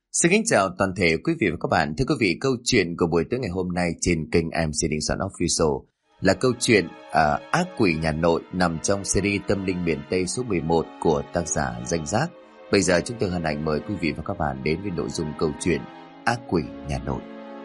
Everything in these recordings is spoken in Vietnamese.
Xin kính chào toàn thể quý vị và các bạn. Thưa quý vị, câu chuyện của buổi tối ngày hôm nay trên kênh MC Đình Soạn Official là câu chuyện Ác Quỷ Nhà Nội nằm trong series Tâm Linh Miền Tây số 11 của tác giả Danh Giác. Bây giờ chúng tôi hân hạnh mời quý vị và các bạn đến với nội dung câu chuyện Ác Quỷ Nhà Nội.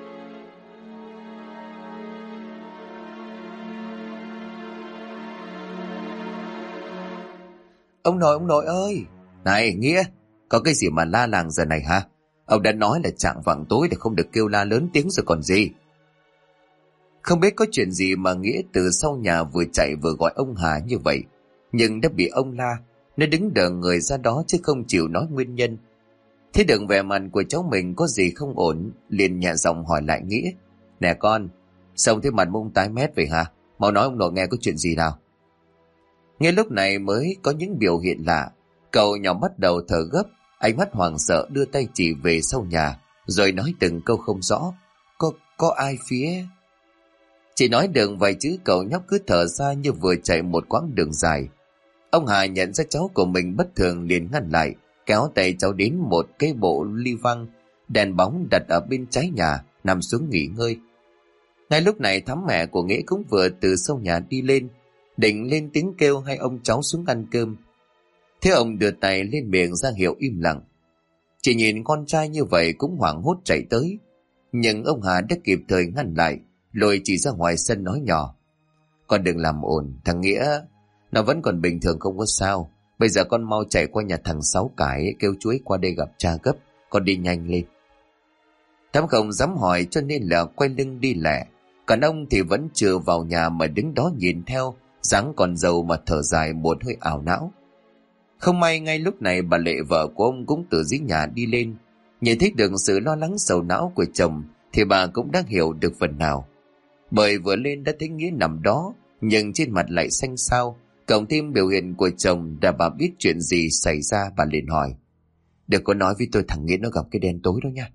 Ông nội ơi! Này, Nghĩa, có cái gì mà la làng giờ này hả? Ông đã nói là chạng vạng tối để không được kêu la lớn tiếng rồi còn gì. Không biết có chuyện gì mà Nghĩa từ sau nhà vừa chạy vừa gọi ông Hà như vậy, nhưng đã bị ông la. Nó đứng đờ người ra đó chứ không chịu nói nguyên nhân. Thế đừng vẻ mặt của cháu mình có gì không ổn, liền nhẹ giọng hỏi lại Nghĩa. Nè con, sao thế mặt mông tái mét vậy hả? Mau nói ông nội nghe có chuyện gì nào. Ngay lúc này mới có những biểu hiện lạ. Cậu nhỏ bắt đầu thở gấp, ánh mắt hoảng sợ đưa tay chỉ về sau nhà, rồi nói từng câu không rõ. Có ai phía? Chỉ nói được vài chữ cậu nhóc cứ thở ra như vừa chạy một quãng đường dài. Ông Hà nhận ra cháu của mình bất thường liền ngăn lại, kéo tay cháu đến một cái bộ ly văng, đèn bóng đặt ở bên trái nhà, nằm xuống nghỉ ngơi. Ngay lúc này thắm mẹ của Nghĩa cũng vừa từ sau nhà đi lên, định lên tiếng kêu hai ông cháu xuống ăn cơm. Thế ông đưa tay lên miệng ra hiệu im lặng. Chỉ nhìn con trai như vậy cũng hoảng hốt chạy tới, nhưng ông Hà đã kịp thời ngăn lại, rồi chỉ ra ngoài sân nói nhỏ. Con đừng làm ồn, thằng Nghĩa nó vẫn còn bình thường không có sao. Bây giờ con mau chạy qua nhà thằng Sáu Cải kêu chú ấy qua đây gặp cha gấp. Con đi nhanh lên. Thắm không dám hỏi cho nên là quay lưng đi lẹ. Còn ông thì vẫn chưa vào nhà mà đứng đó nhìn theo, dáng còn dâu mà thở dài một hơi ảo não. Không may ngay lúc này bà Lệ vợ của ông cũng từ dưới nhà đi lên. Nhìn thấy được sự lo lắng sầu não của chồng thì bà cũng đã hiểu được phần nào. Bởi vừa lên đã thấy Nghĩa nằm đó, nhưng trên mặt lại xanh xao, cộng thêm biểu hiện của chồng đã bà biết chuyện gì xảy ra. Bà liền hỏi. Đừng có nói với tôi thằng Nghĩa nó gặp cái đen tối đó nha.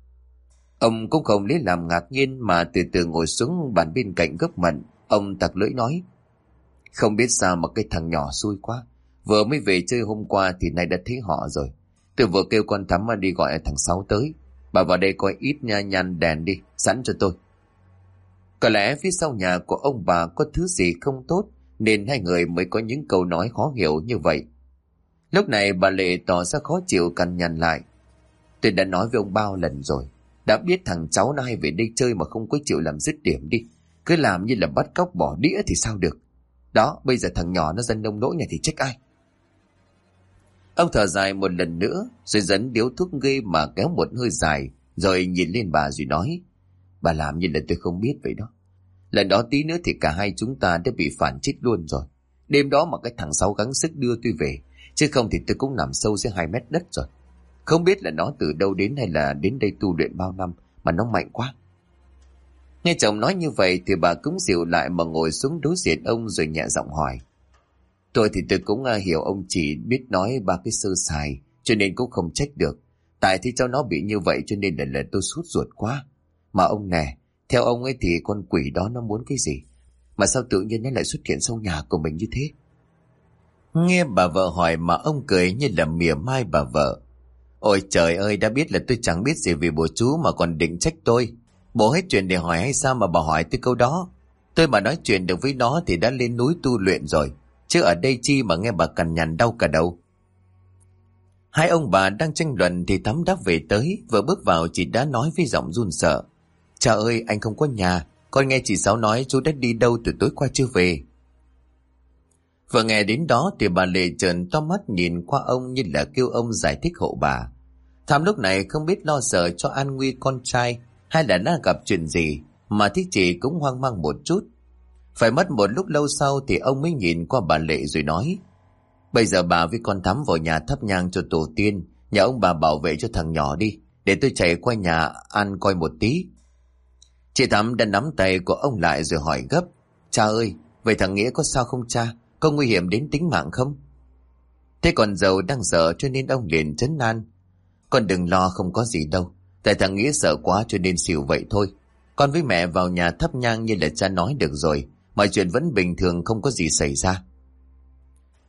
Ông cũng không lấy làm ngạc nhiên mà từ từ ngồi xuống bàn bên cạnh gấp mận. Ông tặc lưỡi nói. Không biết sao mà cái thằng nhỏ xui quá. Vừa mới về chơi hôm qua thì nay đã thấy họ rồi. Tôi vừa kêu con Thắm đi gọi thằng Sáu tới. Bà vào đây coi ít nha, nhăn đèn đi, sẵn cho tôi. Có lẽ phía sau nhà của ông bà có thứ gì không tốt, nên hai người mới có những câu nói khó hiểu như vậy. Lúc này bà Lệ tỏ ra khó chịu cằn nhằn lại. Tôi đã nói với ông bao lần rồi. Đã biết thằng cháu nó hay về đây chơi mà không có chịu làm dứt điểm đi. Cứ làm như là bắt cóc bỏ đĩa thì sao được. Đó, bây giờ thằng nhỏ nó dân nông nỗi này thì trách ai. Ông thở dài một lần nữa, rồi dẫn điếu thuốc ghê mà kéo một hơi dài, rồi nhìn lên bà rồi nói. Bà làm như là tôi không biết vậy đó. Lần đó tí nữa thì cả hai chúng ta đã bị phản chết luôn rồi. Đêm đó mà cái thằng Sáu gắng sức đưa tôi về, chứ không thì tôi cũng nằm sâu dưới 2 mét đất rồi. Không biết là nó từ đâu đến hay là đến đây tu luyện bao năm mà nó mạnh quá. Nghe chồng nói như vậy thì bà cũng dịu lại mà ngồi xuống đối diện ông rồi nhẹ giọng hỏi. Tôi thì tôi cũng hiểu ông chỉ biết nói ba cái sơ sài, cho nên cũng không trách được. Tại thì cho nó bị như vậy cho nên là tôi sốt ruột quá. Mà ông nè, theo ông ấy thì con quỷ đó nó muốn cái gì? Mà sao tự nhiên nó lại xuất hiện sau nhà của mình như thế? Nghe bà vợ hỏi mà ông cười như là mỉa mai bà vợ. Ôi trời ơi, đã biết là tôi chẳng biết gì về bố chú mà còn định trách tôi. Bố hết chuyện để hỏi hay sao mà bà hỏi tôi câu đó? Tôi mà nói chuyện được với nó thì đã lên núi tu luyện rồi. Chứ ở đây chi mà nghe bà cằn nhằn đau cả đầu. Hai ông bà đang tranh luận thì Thắm đã về tới, vừa bước vào chị đã nói với giọng run sợ. Trời ơi, anh không có nhà, con nghe chị Sáu nói chú đã đi đâu từ tối qua chưa về. Vừa nghe đến đó thì bà Lệ trợn to mắt nhìn qua ông như là kêu ông giải thích hộ bà. Thắm lúc này không biết lo sợ cho an nguy con trai hay là đã gặp chuyện gì, mà thích chị cũng hoang mang một chút. Phải mất một lúc lâu sau thì ông mới nhìn qua bà Lệ rồi nói. Bây giờ bà với con Thắm vào nhà thắp nhang cho tổ tiên, nhờ ông bà bảo vệ cho thằng nhỏ đi, để tôi chạy qua nhà ăn coi một tí. Chị Thắm đã nắm tay của ông lại rồi hỏi gấp. Cha ơi, vậy thằng Nghĩa có sao không cha? Có nguy hiểm đến tính mạng không? Thế còn dâu đang sợ cho nên ông liền trấn an. Con đừng lo, không có gì đâu. Tại thằng Nghĩa sợ quá cho nên xỉu vậy thôi. Con với mẹ vào nhà thắp nhang như là cha nói được rồi. Mọi chuyện vẫn bình thường, không có gì xảy ra.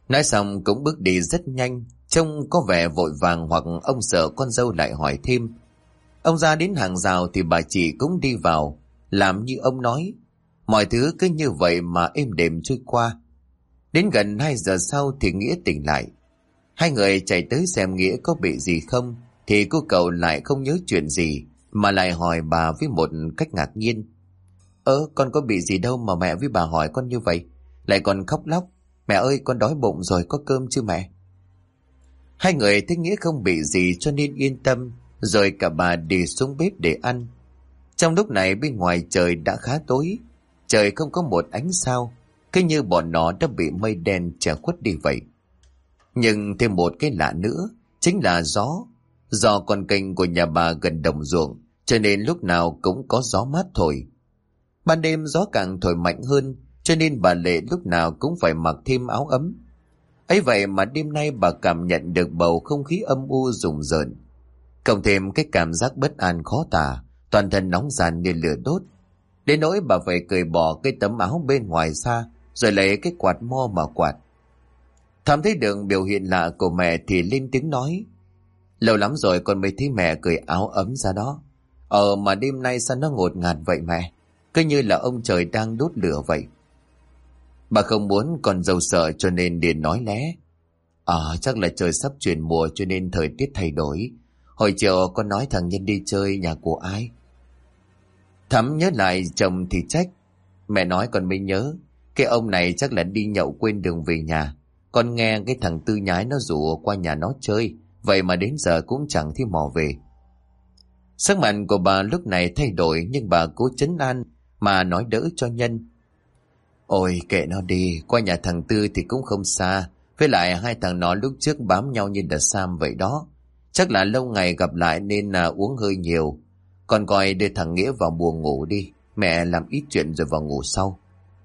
Nói xong cũng bước đi rất nhanh, trông có vẻ vội vàng, hoặc ông sợ con dâu lại hỏi thêm. Ông ra đến hàng rào thì bà chị cũng đi vào, làm như ông nói. Mọi thứ cứ như vậy mà êm đềm trôi qua. Đến gần 2 giờ sau thì Nghĩa tỉnh lại. Hai người chạy tới xem Nghĩa có bị gì không, thì cô cậu lại không nhớ chuyện gì, mà lại hỏi bà với một cách ngạc nhiên. Con có bị gì đâu mà mẹ với bà hỏi con như vậy, lại còn khóc lóc. Mẹ ơi, con đói bụng rồi, có cơm chưa mẹ? Hai người thấy Nghĩa không bị gì cho nên yên tâm, rồi cả bà đi xuống bếp để ăn. Trong lúc này bên ngoài trời đã khá tối, trời không có một ánh sao, cứ như bọn nó đã bị mây đen che khuất đi vậy. Nhưng thêm một cái lạ nữa, chính là gió. Do con kênh của nhà bà gần đồng ruộng, cho nên lúc nào cũng có gió mát thổi. Ban đêm gió càng thổi mạnh hơn, cho nên bà Lệ lúc nào cũng phải mặc thêm áo ấm. Ấy vậy mà đêm nay bà cảm nhận được bầu không khí âm u rùng rợn, cộng thêm cái cảm giác bất an khó tả, toàn thân nóng ràn như lửa đốt. Đến nỗi bà phải cởi bỏ cái tấm áo bên ngoài xa, rồi lấy cái quạt mo mà quạt. Thắm thấy được biểu hiện lạ của mẹ thì lên tiếng nói. Lâu lắm rồi con mới thấy mẹ cởi áo ấm ra đó. Mà đêm nay sao nó ngột ngạt vậy mẹ? Cứ như là ông trời đang đốt lửa vậy. Bà không muốn con dâu sợ cho nên liền nói lé. Chắc là trời sắp chuyển mùa cho nên thời tiết thay đổi. Hồi chiều con nói thằng Nhân đi chơi nhà của ai? Thắm nhớ lại chồng thì trách. Mẹ nói con mới nhớ, cái ông này chắc là đi nhậu quên đường về nhà. Con nghe cái thằng Tư nhái nó rủ qua nhà nó chơi, vậy mà đến giờ cũng chẳng thấy mò về. Sắc mặt của bà lúc này thay đổi, nhưng bà cố trấn an mà nói đỡ cho Nhân. Ôi kệ nó đi, qua nhà thằng Tư thì cũng không xa. Với lại hai thằng nó lúc trước bám nhau như đợt Sam vậy đó. Chắc là lâu ngày gặp lại nên uống hơi nhiều. Con coi đưa thằng Nghĩa vào buồng ngủ đi, mẹ làm ít chuyện rồi vào ngủ sau.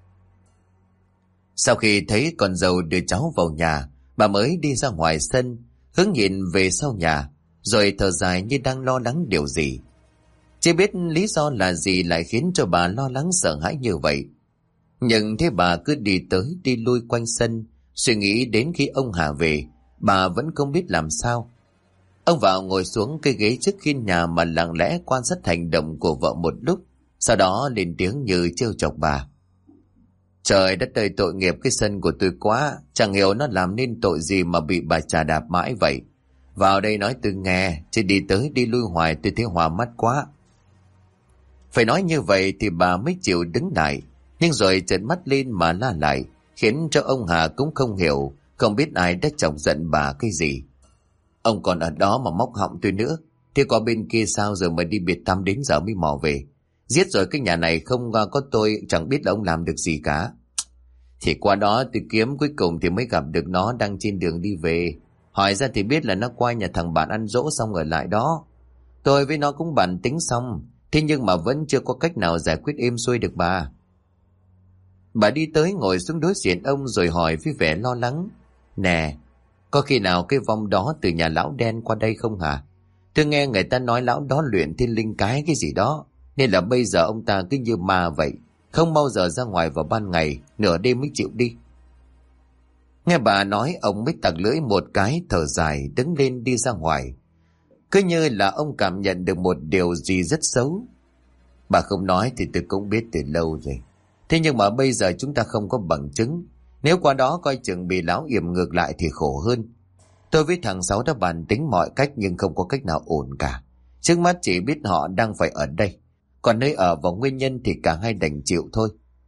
Sau khi thấy con dâu đưa cháu vào nhà, bà mới đi ra ngoài sân, hướng nhìn về sau nhà, rồi thở dài như đang lo lắng điều gì. Chưa biết lý do là gì lại khiến cho bà lo lắng sợ hãi như vậy. Nhưng thế bà cứ đi tới đi lui quanh sân, suy nghĩ đến khi ông Hà về, bà vẫn không biết làm sao. Ông vào ngồi xuống cái ghế trước hiên nhà mà lặng lẽ quan sát hành động của vợ một lúc, sau đó lên tiếng như trêu chọc bà. Trời đất ơi, tội nghiệp cái sân của tôi quá, chẳng hiểu nó làm nên tội gì mà bị bà chà đạp mãi vậy. Vào đây nói tôi nghe, chứ đi tới đi lui hoài tôi thấy hòa mắt quá. Phải nói như vậy thì bà mới chịu đứng lại, nhưng rồi trợn mắt lên mà la lại, khiến cho ông Hà cũng không hiểu, không biết ai đã chọc giận bà cái gì. Ông còn ở đó mà móc họng tôi nữa, thế qua bên kia sao giờ mà đi biệt thăm đến giờ mới mò về. Giết rồi cái nhà này không có tôi chẳng biết là ông làm được gì cả. Thì qua đó tôi kiếm, cuối cùng thì mới gặp được nó đang trên đường đi về. Hỏi ra thì biết là nó qua nhà thằng bạn ăn dỗ xong ở lại đó. Tôi với nó cũng bàn tính xong, thế nhưng mà vẫn chưa có cách nào giải quyết êm xuôi được bà. Bà đi tới ngồi xuống đối diện ông rồi hỏi với vẻ lo lắng. Nè, có khi nào cái vong đó từ nhà lão đen qua đây không hả? Tôi nghe người ta nói lão đó luyện thiên linh cái gì đó, nên là bây giờ ông ta cứ như ma vậy, không bao giờ ra ngoài vào ban ngày, nửa đêm mới chịu đi. Nghe bà nói, ông mới tặc lưỡi một cái, thở dài đứng lên đi ra ngoài. Cứ như là ông cảm nhận được một điều gì rất xấu. Bà không nói thì tôi cũng biết từ lâu rồi. Thế nhưng mà bây giờ chúng ta không có bằng chứng. Nếu qua đó coi chừng bị lão yểm ngược lại thì khổ hơn. Tôi với thằng Sáu đã bàn tính mọi cách nhưng không có cách nào ổn cả. Trước mắt chỉ biết họ đang phải ở đây, còn nơi ở và nguyên nhân thì cả hai đành chịu thôi.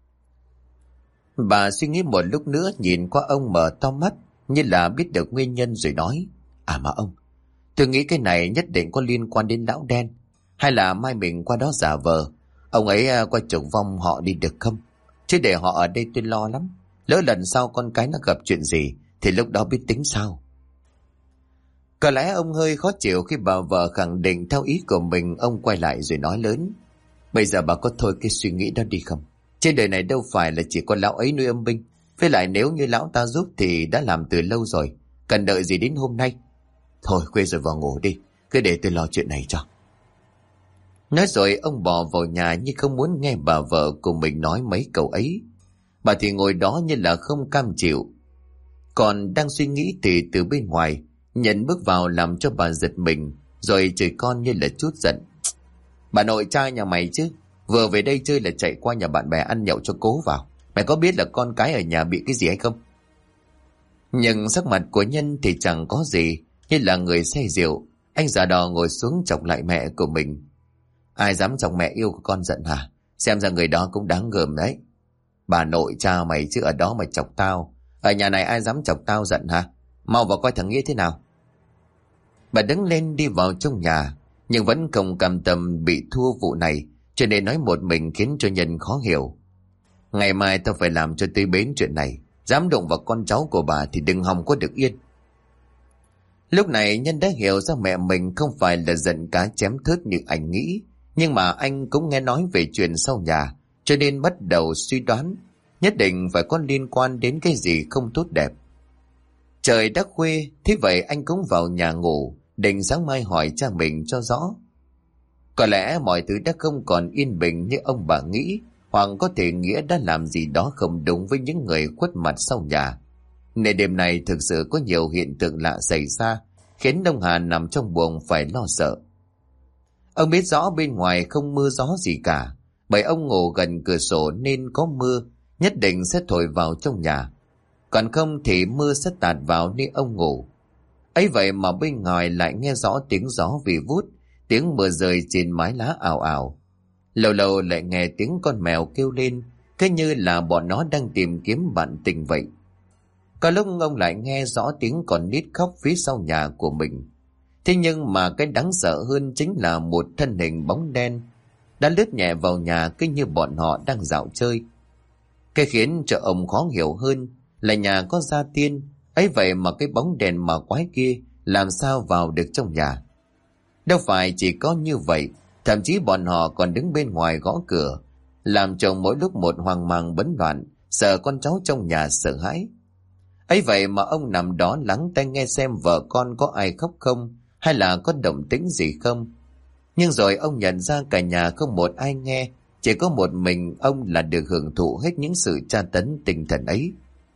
Bà suy nghĩ một lúc nữa, nhìn qua ông mở to mắt như là biết được nguyên nhân rồi nói. Mà ông, tôi nghĩ cái này nhất định có liên quan đến lão đen. Hay là mai mình qua đó giả vờ ông ấy qua trông vong họ đi được không? Chứ để họ ở đây tôi lo lắm. Lỡ lần sau con cái nó gặp chuyện gì thì lúc đó biết tính sao. Có lẽ ông hơi khó chịu khi bà vợ khẳng định theo ý của mình. Ông quay lại rồi nói lớn. Bây giờ bà có thôi cái suy nghĩ đó đi không? Trên đời này đâu phải là chỉ có lão ấy nuôi âm binh. Với lại nếu như lão ta giúp thì đã làm từ lâu rồi, cần đợi gì đến hôm nay? Thôi khuya rồi vào ngủ đi, cứ để tôi lo chuyện này cho. Nói rồi ông bỏ vào nhà như không muốn nghe bà vợ của mình nói mấy câu ấy. Bà thì ngồi đó như là không cam chịu. Còn đang suy nghĩ thì từ bên ngoài Nhân bước vào làm cho bà giật mình, rồi chửi con như là chút giận. Bà nội trai nhà mày chứ, vừa về đây chơi là chạy qua nhà bạn bè ăn nhậu cho cố vào. Mày có biết là con cái ở nhà bị cái gì hay không? Nhưng sắc mặt của Nhân thì chẳng có gì, như là người say rượu. Anh già đò ngồi xuống chọc lại mẹ của mình. Ai dám chọc mẹ yêu của con giận hả? Xem ra người đó cũng đáng gờm đấy. Bà nội cha mày chứ ở đó mà chọc tao. Ở nhà này ai dám chọc tao giận hả? Mau vào coi thằng Nghĩa thế nào. Bà đứng lên đi vào trong nhà, nhưng vẫn không cam tâm bị thua vụ này, cho nên nói một mình khiến cho Nhân khó hiểu. Ngày mai tao phải làm cho tới bến chuyện này. Dám đụng vào con cháu của bà thì đừng hòng có được yên. Lúc này Nhân đã hiểu ra mẹ mình không phải là giận cá chém thớt như anh nghĩ. Nhưng mà anh cũng nghe nói về chuyện sau nhà, cho nên bắt đầu suy đoán nhất định phải có liên quan đến cái gì không tốt đẹp. Trời đã khuya, thế vậy anh cũng vào nhà ngủ, định sáng mai hỏi cha mình cho rõ. Có lẽ mọi thứ đã không còn yên bình như ông bà nghĩ, hoặc có thể Nghĩa đã làm gì đó không đúng với những người khuất mặt sau nhà. Nên đêm này thực sự có nhiều hiện tượng lạ xảy ra, khiến ông Hà nằm trong buồng phải lo sợ. Ông biết rõ bên ngoài không mưa gió gì cả, bởi ông ngủ gần cửa sổ nên có mưa nhất định sẽ thổi vào trong nhà. Còn không thì mưa sẽ tạt vào nơi ông ngủ. Ấy vậy mà bên ngoài lại nghe rõ tiếng gió vì vút, tiếng mưa rơi trên mái lá ào ào. Lâu lâu lại nghe tiếng con mèo kêu lên, cứ như là bọn nó đang tìm kiếm bạn tình vậy. Có lúc ông lại nghe rõ tiếng con nít khóc phía sau nhà của mình. Thế nhưng mà cái đáng sợ hơn chính là một thân hình bóng đen đã lướt nhẹ vào nhà, cứ như bọn họ đang dạo chơi. Cái khiến cho ông khó hiểu hơn là nhà có gia tiên, ấy vậy mà cái bóng đèn mà quái kia làm sao vào được trong nhà. Đâu phải chỉ có như vậy, thậm chí bọn họ còn đứng bên ngoài gõ cửa, làm chồng mỗi lúc một hoang mang bấn loạn, sợ con cháu trong nhà sợ hãi. Ấy vậy mà ông nằm đó lắng tai nghe xem vợ con có ai khóc không, hay là có động tĩnh gì không. Nhưng rồi ông nhận ra cả nhà không một ai nghe, chỉ có một mình ông là được hưởng thụ hết những sự tra tấn tinh thần ấy.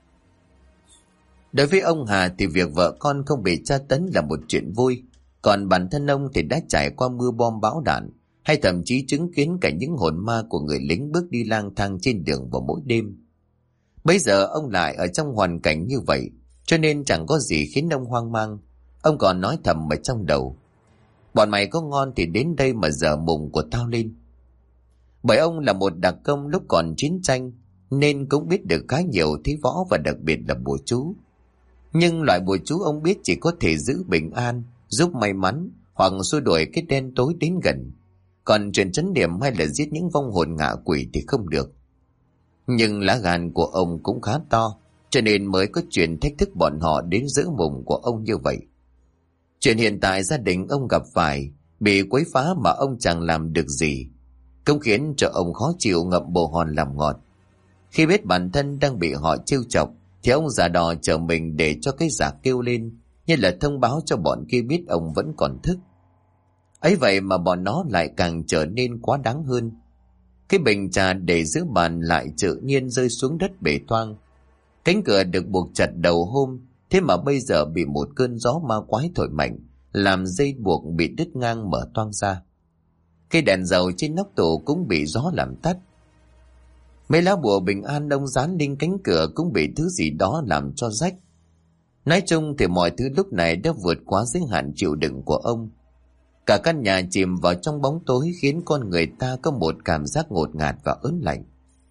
Đối với ông Hà thì việc vợ con không bị tra tấn là một chuyện vui, còn bản thân ông thì đã trải qua mưa bom bão đạn, hay thậm chí chứng kiến cả những hồn ma của người lính bước đi lang thang trên đường vào mỗi đêm. Bây giờ ông lại ở trong hoàn cảnh như vậy, cho nên chẳng có gì khiến ông hoang mang. Ông còn nói thầm ở trong đầu: bọn mày có ngon thì đến đây mà dở mùng của tao lên. Bởi ông là một đặc công lúc còn chiến tranh, nên cũng biết được khá nhiều thế võ và đặc biệt là bùa chú. Nhưng loại bùa chú ông biết chỉ có thể giữ bình an, giúp may mắn, hoặc xua đuổi cái đen tối đến gần. Còn chuyện trấn điểm hay là giết những vong hồn ngạ quỷ thì không được. Nhưng lá gan của ông cũng khá to, cho nên mới có chuyện thách thức bọn họ đến giữ mùng của ông như vậy. Chuyện hiện tại gia đình ông gặp phải, bị quấy phá mà ông chẳng làm được gì, cũng khiến cho ông khó chịu ngậm bồ hòn làm ngọt. Khi biết bản thân đang bị họ trêu chọc, thì ông giả đò chờ mình để cho cái giả kêu lên, như là thông báo cho bọn kia biết ông vẫn còn thức. Ấy vậy mà bọn nó lại càng trở nên quá đáng hơn. Cái bình trà để giữa bàn lại tự nhiên rơi xuống đất bể toang. Cánh cửa được buộc chặt đầu hôm, thế mà bây giờ bị một cơn gió ma quái thổi mạnh, làm dây buộc bị đứt ngang mở toang ra. Cây đèn dầu trên nóc tủ cũng bị gió làm tắt. Mấy lá bùa bình an ông dán lên cánh cửa cũng bị thứ gì đó làm cho rách. Nói chung thì mọi thứ lúc này đã vượt quá giới hạn chịu đựng của ông. Cả căn nhà chìm vào trong bóng tối, khiến con người ta có một cảm giác ngột ngạt và ớn lạnh.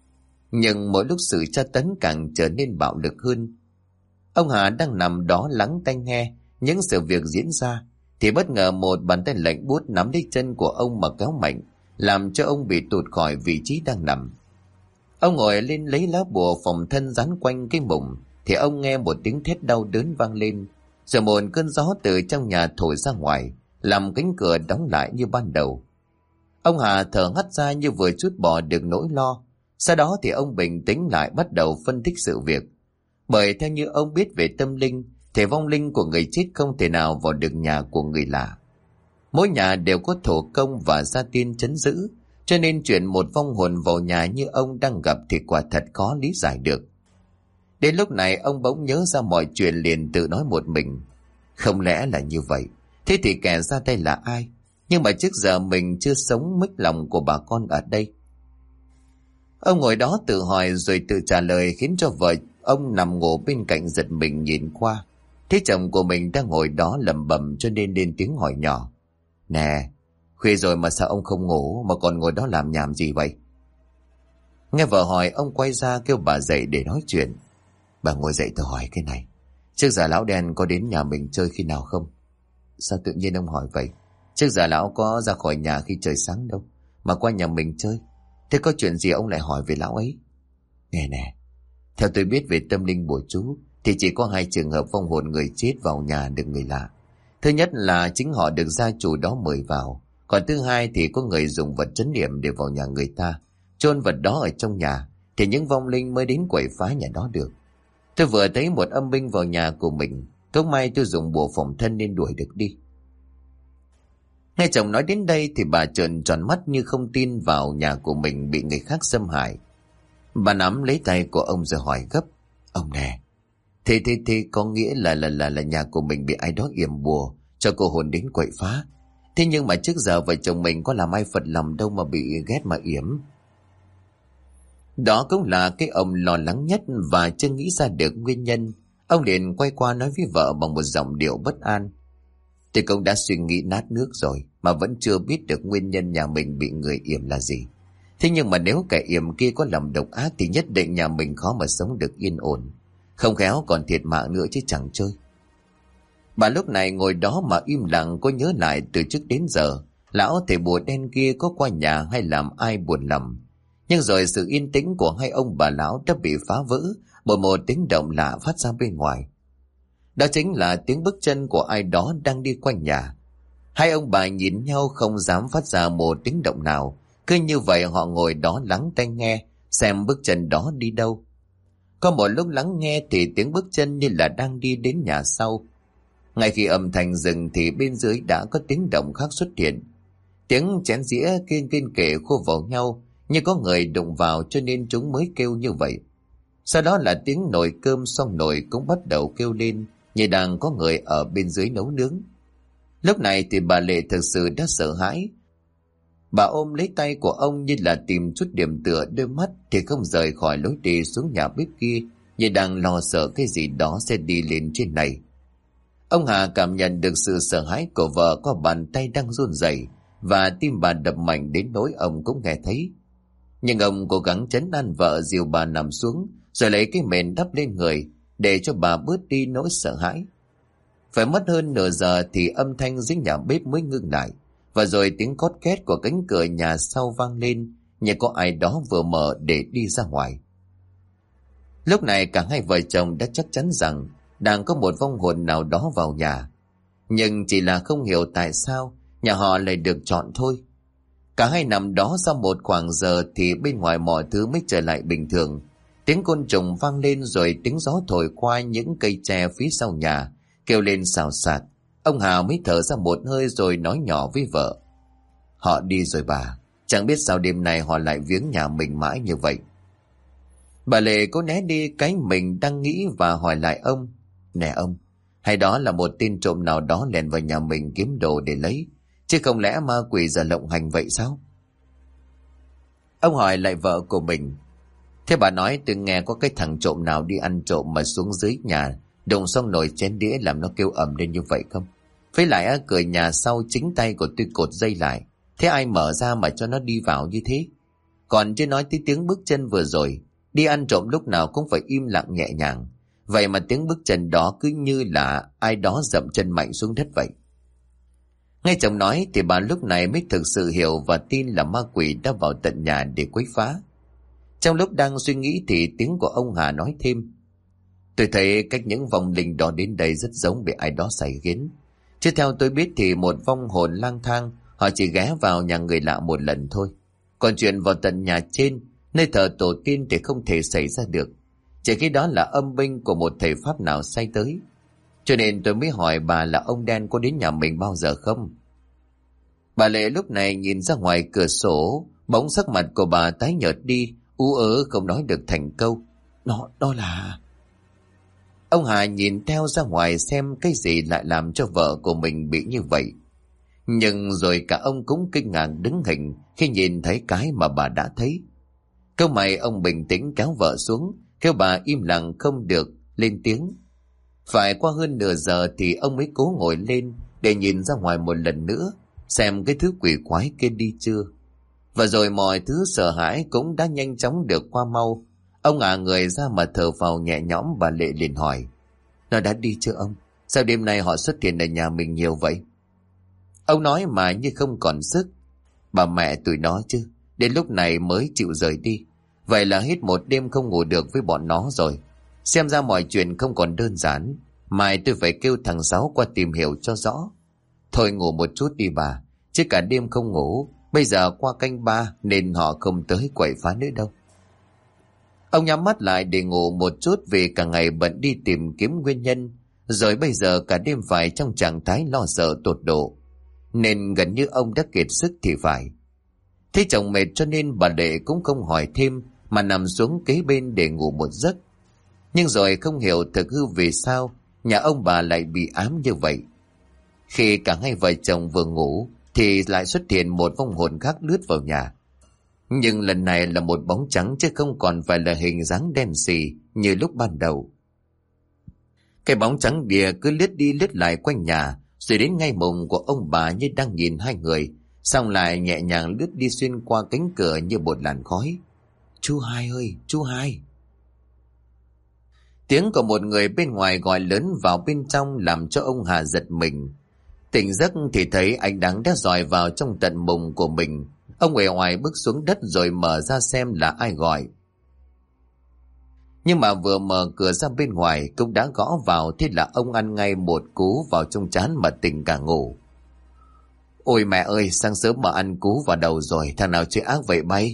Nhưng mỗi lúc sự tra tấn càng trở nên bạo lực hơn. Ông Hà đang nằm đó lắng tai nghe những sự việc diễn ra, thì bất ngờ một bàn tay lạnh buốt nắm lấy chân của ông mà kéo mạnh, làm cho ông bị tụt khỏi vị trí đang nằm. Ông ngồi lên lấy lá bùa phòng thân dán quanh cái mùng, thì ông nghe một tiếng thét đau đớn vang lên, rồi một cơn gió từ trong nhà thổi ra ngoài, làm cánh cửa đóng lại như ban đầu. Ông Hà thở hắt ra như vừa trút bỏ được nỗi lo. Sau đó thì ông bình tĩnh lại, bắt đầu phân tích sự việc. Bởi theo như ông biết về tâm linh, thì vong linh của người chết không thể nào vào được nhà của người lạ. Mỗi nhà đều có thổ công và gia tiên trấn giữ, cho nên chuyện một vong hồn vào nhà như ông đang gặp thì quả thật khó lý giải được. Đến lúc này ông bỗng nhớ ra mọi chuyện, liền tự nói một mình. Không lẽ là như vậy? Thế thì kẻ ra tay là ai? Nhưng mà trước giờ mình chưa sống mếch lòng của bà con ở đây. Ông ngồi đó tự hỏi rồi tự trả lời, khiến cho vợ ông nằm ngủ bên cạnh giật mình nhìn qua. Thấy chồng của mình đang ngồi đó lẩm bẩm, cho nên lên tiếng hỏi nhỏ. Nè, khuya rồi mà sao ông không ngủ mà còn ngồi đó làm nhảm gì vậy? Nghe vợ hỏi, ông quay ra kêu bà dậy để nói chuyện. Bà ngồi dậy, tôi hỏi cái này. Trước giờ lão đen có đến nhà mình chơi khi nào không? Sao tự nhiên ông hỏi vậy? Trước giờ lão có ra khỏi nhà khi trời sáng đâu, mà qua nhà mình chơi. Thế có chuyện gì ông lại hỏi về lão ấy? Nghe nè, theo tôi biết về tâm linh bùa chú thì chỉ có 2 trường hợp vong hồn người chết vào nhà được người lạ. Thứ nhất là chính họ được gia chủ đó mời vào. Còn thứ hai thì có người dùng vật trấn niệm để vào nhà người ta, chôn vật đó ở trong nhà, thì những vong linh mới đến quậy phá nhà đó được. Tôi vừa thấy một âm binh vào nhà của mình, không may tôi dùng bùa phòng thân nên đuổi được đi. Nghe chồng nói đến đây thì bà trợn tròn mắt như không tin vào nhà của mình bị người khác xâm hại. Bà nắm lấy tay của ông rồi hỏi gấp. Ông nè, thế có nghĩa là nhà của mình bị ai đó yểm bùa cho cô hồn đến quậy phá. Thế nhưng mà trước giờ vợ chồng mình có làm ai phật lòng đâu mà bị ghét mà yểm. Đó cũng là cái ông lo lắng nhất và chưa nghĩ ra được nguyên nhân. Ông liền quay qua nói với vợ bằng một giọng điệu bất an. Tôi cũng đã suy nghĩ nát nước rồi mà vẫn chưa biết được nguyên nhân nhà mình bị người yểm là gì. Thế nhưng mà nếu kẻ yểm kia có lòng độc ác thì nhất định nhà mình khó mà sống được yên ổn. Không khéo còn thiệt mạng nữa chứ chẳng chơi. Bà lúc này ngồi đó mà im lặng, có nhớ lại từ trước đến giờ lão thầy bùa đen kia có qua nhà hay làm ai buồn lòng. Nhưng rồi sự yên tĩnh của hai ông bà lão đã bị phá vỡ bởi một tiếng động lạ phát ra bên ngoài. Đó chính là tiếng bước chân của ai đó đang đi quanh nhà. Hai ông bà nhìn nhau không dám phát ra một tiếng động nào. Cứ như vậy họ ngồi đó lắng tai nghe xem bước chân đó đi đâu. Có một lúc lắng nghe thì tiếng bước chân như là đang đi đến nhà sau. Ngay khi âm thanh dừng thì bên dưới đã có tiếng động khác xuất hiện. Tiếng chén dĩa kiên kể khô vào nhau, như có người đụng vào cho nên chúng mới kêu như vậy. Sau đó là tiếng nồi cơm xong nồi cũng bắt đầu kêu lên, như đang có người ở bên dưới nấu nướng. Lúc này thì bà Lệ thực sự đã sợ hãi. Bà ôm lấy tay của ông như là tìm chút điểm tựa, đôi mắt thì không rời khỏi lối đi xuống nhà bếp kia, như đang lo sợ cái gì đó sẽ đi lên trên này. Ông Hà cảm nhận được sự sợ hãi của vợ, có bàn tay đang run rẩy và tim bà đập mạnh đến nỗi ông cũng nghe thấy. Nhưng ông cố gắng trấn an vợ, dìu bà nằm xuống rồi lấy cái mền đắp lên người để cho bà bớt đi nỗi sợ hãi. Phải mất hơn nửa giờ thì âm thanh dưới nhà bếp mới ngưng lại, và rồi tiếng cót két của cánh cửa nhà sau vang lên, như có ai đó vừa mở để đi ra ngoài. Lúc này cả hai vợ chồng đã chắc chắn rằng đang có một vong hồn nào đó vào nhà, nhưng chỉ là không hiểu tại sao nhà họ lại được chọn thôi. Cả hai nằm đó sau một khoảng giờ thì bên ngoài mọi thứ mới trở lại bình thường. Tiếng côn trùng vang lên, rồi tiếng gió thổi qua những cây tre phía sau nhà kêu lên xào xạc. Ông Hà mới thở ra một hơi rồi nói nhỏ với vợ. Họ đi rồi bà, chẳng biết sao đêm nay họ lại viếng nhà mình mãi như vậy. Bà Lệ cố né đi cái mình đang nghĩ và hỏi lại ông. Nè ông, hay đó là một tên trộm nào đó lèn vào nhà mình kiếm đồ để lấy, chứ không lẽ ma quỷ giờ lộng hành vậy sao? Ông hỏi lại vợ của mình. Thế bà nói tôi nghe có cái thằng trộm nào đi ăn trộm mà xuống dưới nhà đụng xong nồi chén đĩa làm nó kêu ầm lên như vậy không? Với lại cửa nhà sau chính tay của tôi cột dây lại, thế ai mở ra mà cho nó đi vào như thế? Còn chưa nói tới tiếng bước chân vừa rồi, đi ăn trộm lúc nào cũng phải im lặng nhẹ nhàng, vậy mà tiếng bước chân đó cứ như là ai đó dậm chân mạnh xuống đất vậy. Nghe chồng nói thì bà lúc này mới thực sự hiểu và tin là ma quỷ đã vào tận nhà để quấy phá. Trong lúc đang suy nghĩ thì tiếng của ông Hà nói thêm. Tôi thấy cách những vong linh đó đến đây rất giống bị ai đó sai khiến. Chứ theo tôi biết thì một vong hồn lang thang họ chỉ ghé vào nhà người lạ một lần thôi. Còn chuyện vào tận nhà trên, nơi thờ tổ tiên thì không thể xảy ra được. Chỉ khi đó là âm binh của một thầy pháp nào sai tới. Cho nên tôi mới hỏi bà là ông đen có đến nhà mình bao giờ không? Bà Lệ lúc này nhìn ra ngoài cửa sổ, bỗng sắc mặt của bà tái nhợt đi, ú ớ không nói được thành câu. Đó là... Ông Hà nhìn theo ra ngoài xem cái gì lại làm cho vợ của mình bị như vậy. Nhưng rồi cả ông cũng kinh ngạc đứng hình khi nhìn thấy cái mà bà đã thấy. Câu mày ông bình tĩnh kéo vợ xuống, kêu bà im lặng không được lên tiếng. Phải qua hơn nửa giờ thì ông mới cố ngồi lên để nhìn ra ngoài một lần nữa, xem cái thứ quỷ quái kia đi chưa. Và rồi mọi thứ sợ hãi cũng đã nhanh chóng được qua mau. Ông ngả người ra mà thở phào nhẹ nhõm. Bà Lệ liền hỏi: Nó đã đi chưa ông? Sao đêm nay họ xuất hiện ở nhà mình nhiều vậy? Ông nói mà như không còn sức: Bà mẹ tụi nó chứ, đến lúc này mới chịu rời đi. Vậy là hết một đêm không ngủ được với bọn nó rồi. Xem ra mọi chuyện không còn đơn giản. Mai tôi phải kêu thằng Sáu qua tìm hiểu cho rõ. Thôi ngủ một chút đi bà, chứ cả đêm không ngủ. Bây giờ qua canh 3 nên họ không tới quậy phá nữa đâu. Ông nhắm mắt lại để ngủ một chút vì cả ngày bận đi tìm kiếm nguyên nhân. Rồi bây giờ cả đêm phải trong trạng thái lo sợ tột độ, nên gần như ông đã kiệt sức thì phải. Thấy chồng mệt cho nên bà Lệ cũng không hỏi thêm mà nằm xuống kế bên để ngủ một giấc. Nhưng rồi không hiểu thực hư vì sao nhà ông bà lại bị ám như vậy. Khi cả hai vợ chồng vừa ngủ thì lại xuất hiện một vong hồn khác lướt vào nhà. Nhưng lần này là một bóng trắng chứ không còn phải là hình dáng đen xì như lúc ban đầu. Cái bóng trắng bìa cứ lướt đi lướt lại quanh nhà, rồi đến ngay mồm của ông bà như đang nhìn hai người, xong lại nhẹ nhàng lướt đi xuyên qua cánh cửa như một làn khói. Chú Hai ơi, chú Hai! Tiếng của một người bên ngoài gọi lớn vào bên trong làm cho ông Hà giật mình. Tỉnh giấc thì thấy anh Đắng đã dòi vào trong tận mùng của mình. Ông uể oải bước xuống đất rồi mở ra xem là ai gọi. Nhưng mà vừa mở cửa ra bên ngoài cũng đã gõ vào, thế là ông ăn ngay một cú vào trong trán mà tỉnh cả ngủ. Ôi mẹ ơi, sáng sớm mà ăn cú vào đầu rồi, thằng nào chơi ác vậy bay?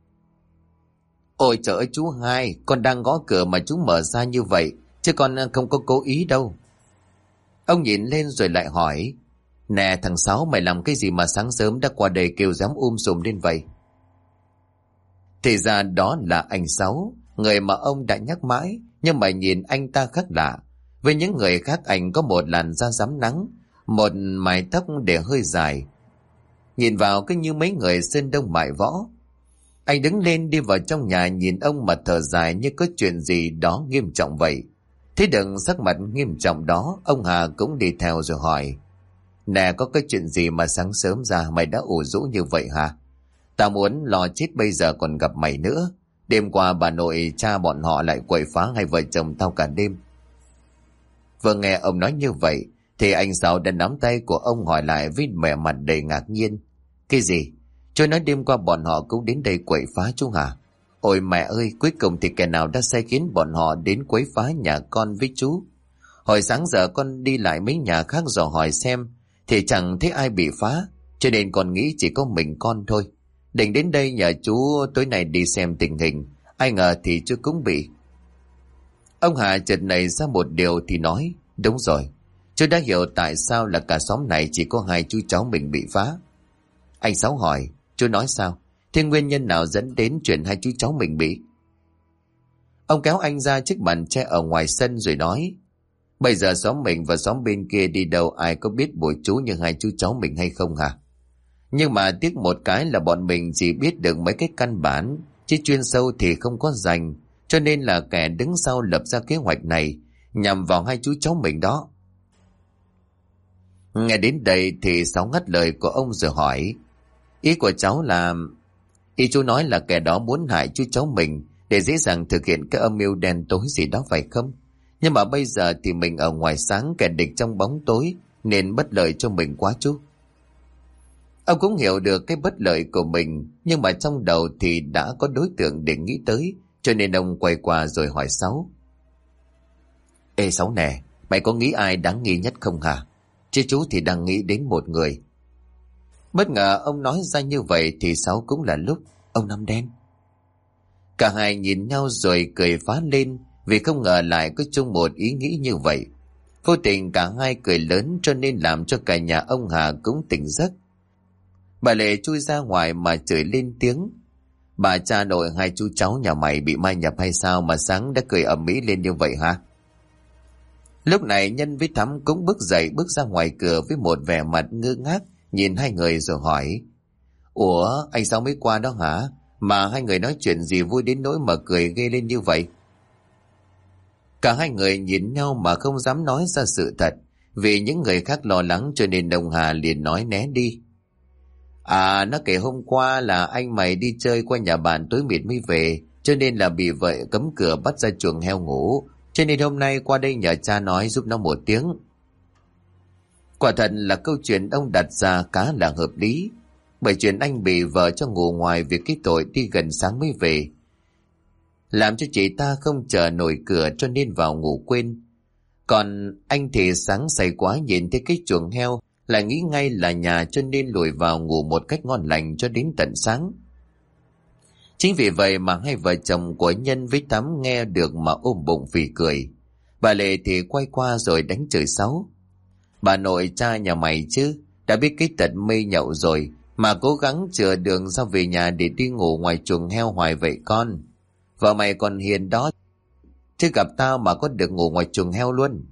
Ôi trời ơi chú Hai, con đang gõ cửa mà chú mở ra như vậy, chứ con không có cố ý đâu. Ông nhìn lên rồi lại hỏi: Nè thằng Sáu, mày làm cái gì mà sáng sớm đã qua đây kêu dám sùm lên vậy? Thì ra đó là anh Sáu, người mà ông đã nhắc mãi, nhưng mà nhìn anh ta khác lạ. Với những người khác anh có một làn da rám nắng, một mái tóc để hơi dài, nhìn vào cứ như mấy người sơn đông mại võ. Anh đứng lên đi vào trong nhà nhìn ông mà thở dài như có chuyện gì đó nghiêm trọng vậy. Thế đừng sắc mặt nghiêm trọng đó, ông Hà cũng đi theo rồi hỏi: Nè có cái chuyện gì mà sáng sớm ra mày đã ủ rũ như vậy hả? Tao muốn lo chết bây giờ còn gặp mày nữa. Đêm qua bà nội cha bọn họ lại quậy phá hai vợ chồng tao cả đêm. Vừa nghe ông nói như vậy thì anh Sáu đã nắm tay của ông hỏi lại với vẻ mặt đầy ngạc nhiên: Cái gì? Chú nói đêm qua bọn họ cũng đến đây quậy phá chú hả? Ôi mẹ ơi, cuối cùng thì kẻ nào đã sai khiến bọn họ đến quấy phá nhà con với chú? Hồi sáng giờ con đi lại mấy nhà khác dò hỏi xem thì chẳng thấy ai bị phá, cho nên con nghĩ chỉ có mình con thôi. Định đến đây nhờ chú tối nay đi xem tình hình, ai ngờ thì chú cũng bị. Ông Hà chợt nảy ra một điều thì nói: Đúng rồi, chú đã hiểu tại sao là cả xóm này chỉ có hai chú cháu mình bị phá. Anh Sáu hỏi: Chú nói sao? Thế nguyên nhân nào dẫn đến chuyện hai chú cháu mình bị? Ông kéo anh ra chiếc bàn tre ở ngoài sân rồi nói: Bây giờ xóm mình và xóm bên kia đi đâu ai có biết bùi chú như hai chú cháu mình hay không hả? Nhưng mà tiếc một cái là bọn mình chỉ biết được mấy cái căn bản, chứ chuyên sâu thì không có dành, cho nên là kẻ đứng sau lập ra kế hoạch này nhằm vào hai chú cháu mình đó. Nghe đến đây thì Sáu ngắt lời của ông rồi hỏi: Ý của cháu là... Ý chú nói là kẻ đó muốn hại chú cháu mình để dễ dàng thực hiện cái âm mưu đen tối gì đó phải không? Nhưng mà bây giờ thì mình ở ngoài sáng, kẻ địch trong bóng tối, nên bất lợi cho mình quá chú. Ông cũng hiểu được cái bất lợi của mình, nhưng mà trong đầu thì đã có đối tượng để nghĩ tới, cho nên ông quay qua rồi hỏi Sáu: Ê Sáu nè, mày có nghĩ ai đáng nghi nhất không hả? Chứ chú thì đang nghĩ đến một người. Bất ngờ ông nói ra như vậy thì Sáu cũng là lúc ông Năm Đen. Cả hai nhìn nhau rồi cười phá lên vì không ngờ lại có chung một ý nghĩ như vậy. Vô tình cả hai cười lớn cho nên làm cho cả nhà ông Hà cũng tỉnh giấc. Bà Lệ chui ra ngoài mà chửi lên tiếng: Bà cha nội hai chú cháu nhà mày bị mai nhập hay sao mà sáng đã cười ầm ĩ lên như vậy hả? Lúc này Nhân với Thắm cũng bước dậy bước ra ngoài cửa với một vẻ mặt ngơ ngác, nhìn hai người rồi hỏi: Ủa, anh sao mới qua đó hả? Mà hai người nói chuyện gì vui đến nỗi mà cười ghê lên như vậy? Cả hai người nhìn nhau mà không dám nói ra sự thật, vì những người khác lo lắng cho nên ông Hà liền nói né đi. À, nó kể hôm qua là anh mày đi chơi qua nhà bạn tối mịt mới về, cho nên là bị vợ cấm cửa bắt ra chuồng heo ngủ, cho nên hôm nay qua đây nhờ cha nói giúp nó một tiếng. Quả thật là câu chuyện ông đặt ra khá là hợp lý, bởi chuyện anh bị vợ cho ngủ ngoài vì cái tội đi gần sáng mới về, làm cho chị ta không chờ nổi cửa cho nên vào ngủ quên. Còn anh thì sáng say quá nhìn thấy cái chuồng heo lại nghĩ ngay là nhà, cho nên lùi vào ngủ một cách ngon lành cho đến tận sáng. Chính vì vậy mà hai vợ chồng của Nhân với Thắm nghe được mà ôm bụng phì cười. Bà Lệ thì quay qua rồi đánh chửi Sáu: Bà nội cha nhà mày chứ, đã biết cái tật mê nhậu rồi mà cố gắng chừa đường ra về nhà để đi ngủ ngoài chuồng heo hoài vậy con. Vợ mày còn hiền đó, chứ gặp tao mà có được ngủ ngoài chuồng heo luôn.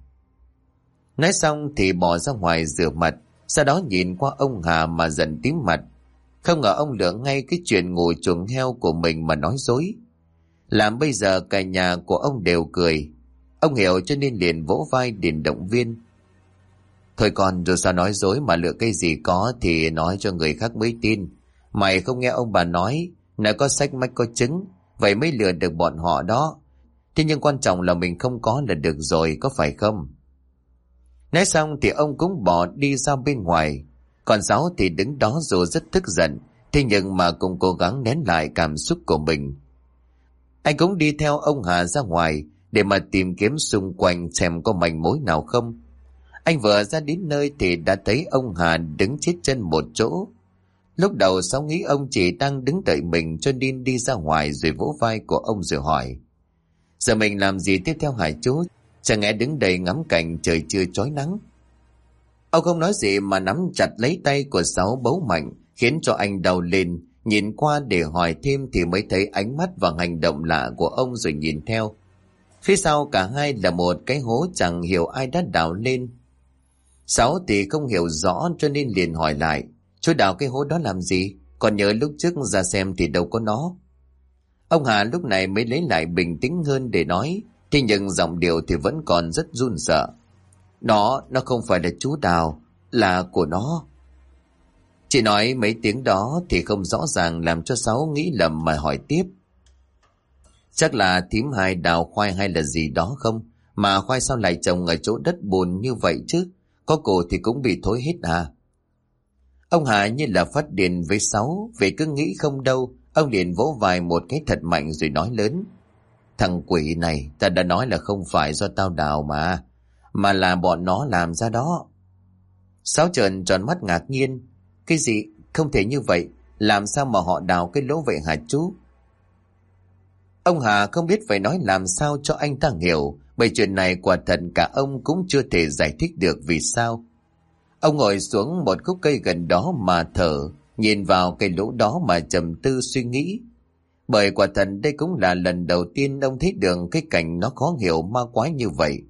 Nói xong thì bỏ ra ngoài rửa mặt, sau đó nhìn qua ông Hà mà giận tím mặt. Không ngờ ông lựa ngay cái chuyện ngủ chuồng heo của mình mà nói dối, làm bây giờ cả nhà của ông đều cười. Ông hiểu cho nên liền vỗ vai điện động viên: Thôi con, dù sao nói dối mà lựa cái gì có thì nói cho người khác mới tin. Mày không nghe ông bà nói có sách mách có chứng, vậy mới lừa được bọn họ đó. Thế nhưng quan trọng là mình không có là được rồi, có phải không? Nói xong thì ông cũng bỏ đi ra bên ngoài. Còn Sáu thì đứng đó dù rất tức giận, thế nhưng mà cũng cố gắng nén lại cảm xúc của mình. Anh cũng đi theo ông Hà ra ngoài để mà tìm kiếm xung quanh xem có manh mối nào không. Anh vừa ra đến nơi thì đã thấy ông Hà đứng chết chân một chỗ. Lúc đầu Sáu nghĩ ông chỉ đang đứng đợi mình cho nên đi ra ngoài, rồi vỗ vai của ông rồi hỏi: Giờ mình làm gì tiếp theo hả chú? Chẳng lẽ đứng đây ngắm cảnh trời chưa chói nắng? Ông không nói gì mà nắm chặt lấy tay của Sáu bấu mạnh, khiến cho anh đau lên. Nhìn qua để hỏi thêm thì mới thấy ánh mắt và hành động lạ của ông, rồi nhìn theo. Phía sau cả hai là một cái hố chẳng hiểu ai đã đào lên. Sáu thì không hiểu rõ cho nên liền hỏi lại: Chú đào cái hố đó làm gì? Còn nhớ lúc trước ra xem thì đâu có nó. Ông Hà lúc này mới lấy lại bình tĩnh hơn để nói, thế nhưng giọng điệu thì vẫn còn rất run sợ: Nó không phải là chú đào, là của nó. Chỉ nói mấy tiếng đó thì không rõ ràng, làm cho Sáu nghĩ lầm mà hỏi tiếp: Chắc là thím Hai đào khoai hay là gì đó không? Mà khoai sao lại trồng ở chỗ đất bùn như vậy chứ? Có củ thì cũng bị thối hết à? Ông Hà như là phát điên với Sáu, vì cứ nghĩ không đâu. Ông liền vỗ vai một cái thật mạnh rồi nói lớn: Thằng quỷ này, ta đã nói là không phải do tao đào mà là bọn nó làm ra đó. Sáu trợn tròn mắt ngạc nhiên: Cái gì? Không thể như vậy. Làm sao mà họ đào cái lỗ vậy hả chú? Ông Hà không biết phải nói làm sao cho anh ta hiểu, bởi chuyện này quả thật cả ông cũng chưa thể giải thích được vì sao. Ông ngồi xuống một khúc cây gần đó mà thở, nhìn vào cái lỗ đó mà trầm tư suy nghĩ. Bởi quả thật đây cũng là lần đầu tiên ông thấy được cái cảnh nó khó hiểu ma quái như vậy.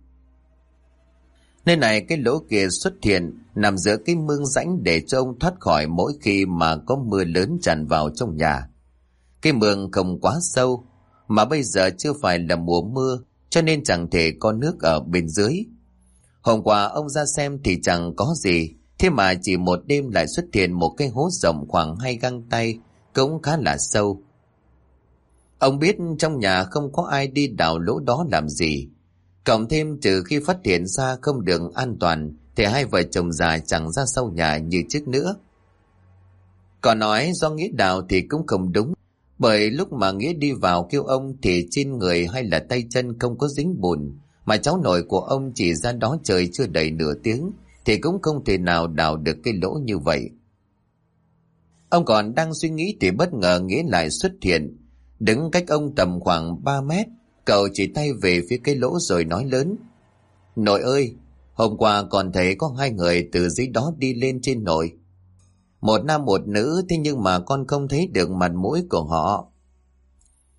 Nơi này cái lỗ kia xuất hiện nằm giữa cái mương rãnh để cho ông thoát khỏi mỗi khi mà có mưa lớn tràn vào trong nhà. Cái mương không quá sâu, mà bây giờ chưa phải là mùa mưa cho nên chẳng thể có nước ở bên dưới. Hôm qua ông ra xem thì chẳng có gì, thế mà chỉ một đêm lại xuất hiện một cái hố rộng khoảng 2 găng tay, cũng khá là sâu. Ông biết trong nhà không có ai đi đào lỗ đó làm gì. Cộng thêm trừ khi phát hiện ra không được an toàn thì hai vợ chồng già chẳng ra sau nhà như trước nữa. Còn nói do Nghĩa đào thì cũng không đúng, bởi lúc mà Nghĩa đi vào kêu ông thì trên người hay là tay chân không có dính bùn, mà cháu nội của ông chỉ ra đó trời chưa đầy nửa tiếng thì cũng không thể nào đào được cái lỗ như vậy. Ông còn đang suy nghĩ thì bất ngờ Nghĩa lại xuất hiện, đứng cách ông tầm khoảng 3 mét. Cậu chỉ tay về phía cái lỗ rồi nói lớn: Nội ơi, hôm qua còn thấy có 2 người từ dưới đó đi lên trên nội. Một nam một nữ, thế nhưng mà con không thấy được mặt mũi của họ.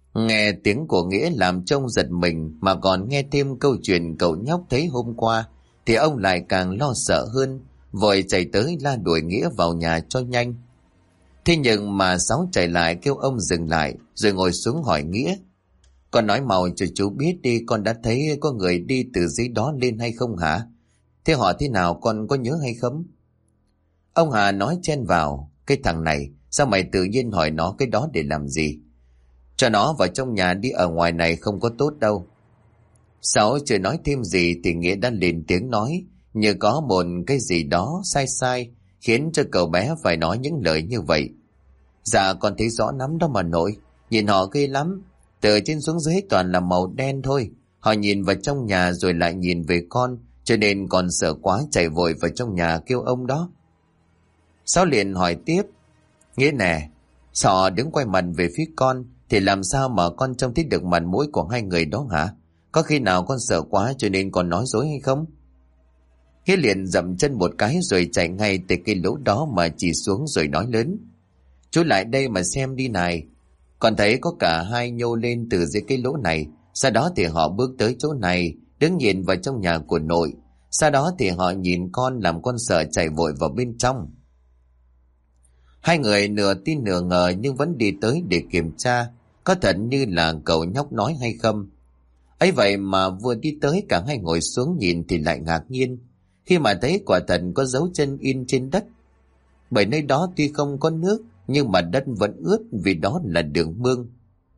Nghe tiếng của Nghĩa làm trông giật mình, mà còn nghe thêm câu chuyện cậu nhóc thấy hôm qua, thì ông lại càng lo sợ hơn, vội chạy tới la đuổi Nghĩa vào nhà cho nhanh. Thế nhưng mà Sáu chạy lại kêu ông dừng lại, rồi ngồi xuống hỏi Nghĩa: "Con nói mau cho chú biết đi, con đã thấy có người đi từ dưới đó lên hay không hả? Thế họ thế nào, con có nhớ hay không?" Ông Hà nói chen vào: "Cái thằng này, sao mày tự nhiên hỏi nó cái đó để làm gì? Cho nó vào trong nhà đi, ở ngoài này không có tốt đâu." Sáu chưa nói thêm gì thì Nghĩa đã lên tiếng nói, như có một cái gì đó sai sai khiến cho cậu bé phải nói những lời như vậy. "Dạ con thấy rõ lắm đó mà nội, nhìn họ ghê lắm, từ trên xuống dưới toàn là màu đen thôi. Họ nhìn vào trong nhà rồi lại nhìn về con, cho nên con sợ quá chạy vội vào trong nhà kêu ông đó." Sáu liền hỏi tiếp: "Nghĩa nè, sao họ đứng quay mặt về phía con, thì làm sao mà con trông thấy được mặt mũi của hai người đó hả? Có khi nào con sợ quá cho nên con nói dối hay không?" Nghĩa liền dậm chân một cái rồi chạy ngay từ cái lỗ đó mà chỉ xuống rồi nói lớn: "Chú lại đây mà xem đi này. Con thấy có cả hai nhô lên từ dưới cái lỗ này, sau đó thì họ bước tới chỗ này, đứng nhìn vào trong nhà của nội. Sau đó thì họ nhìn con làm con sợ chạy vội vào bên trong." Hai người nửa tin nửa ngờ nhưng vẫn đi tới để kiểm tra có thật như là cậu nhóc nói hay không. Ấy vậy mà vừa đi tới, cả hai ngồi xuống nhìn thì lại ngạc nhiên khi mà thấy quả thật có dấu chân in trên đất. Bởi nơi đó tuy không có nước nhưng mà đất vẫn ướt, vì đó là đường mương.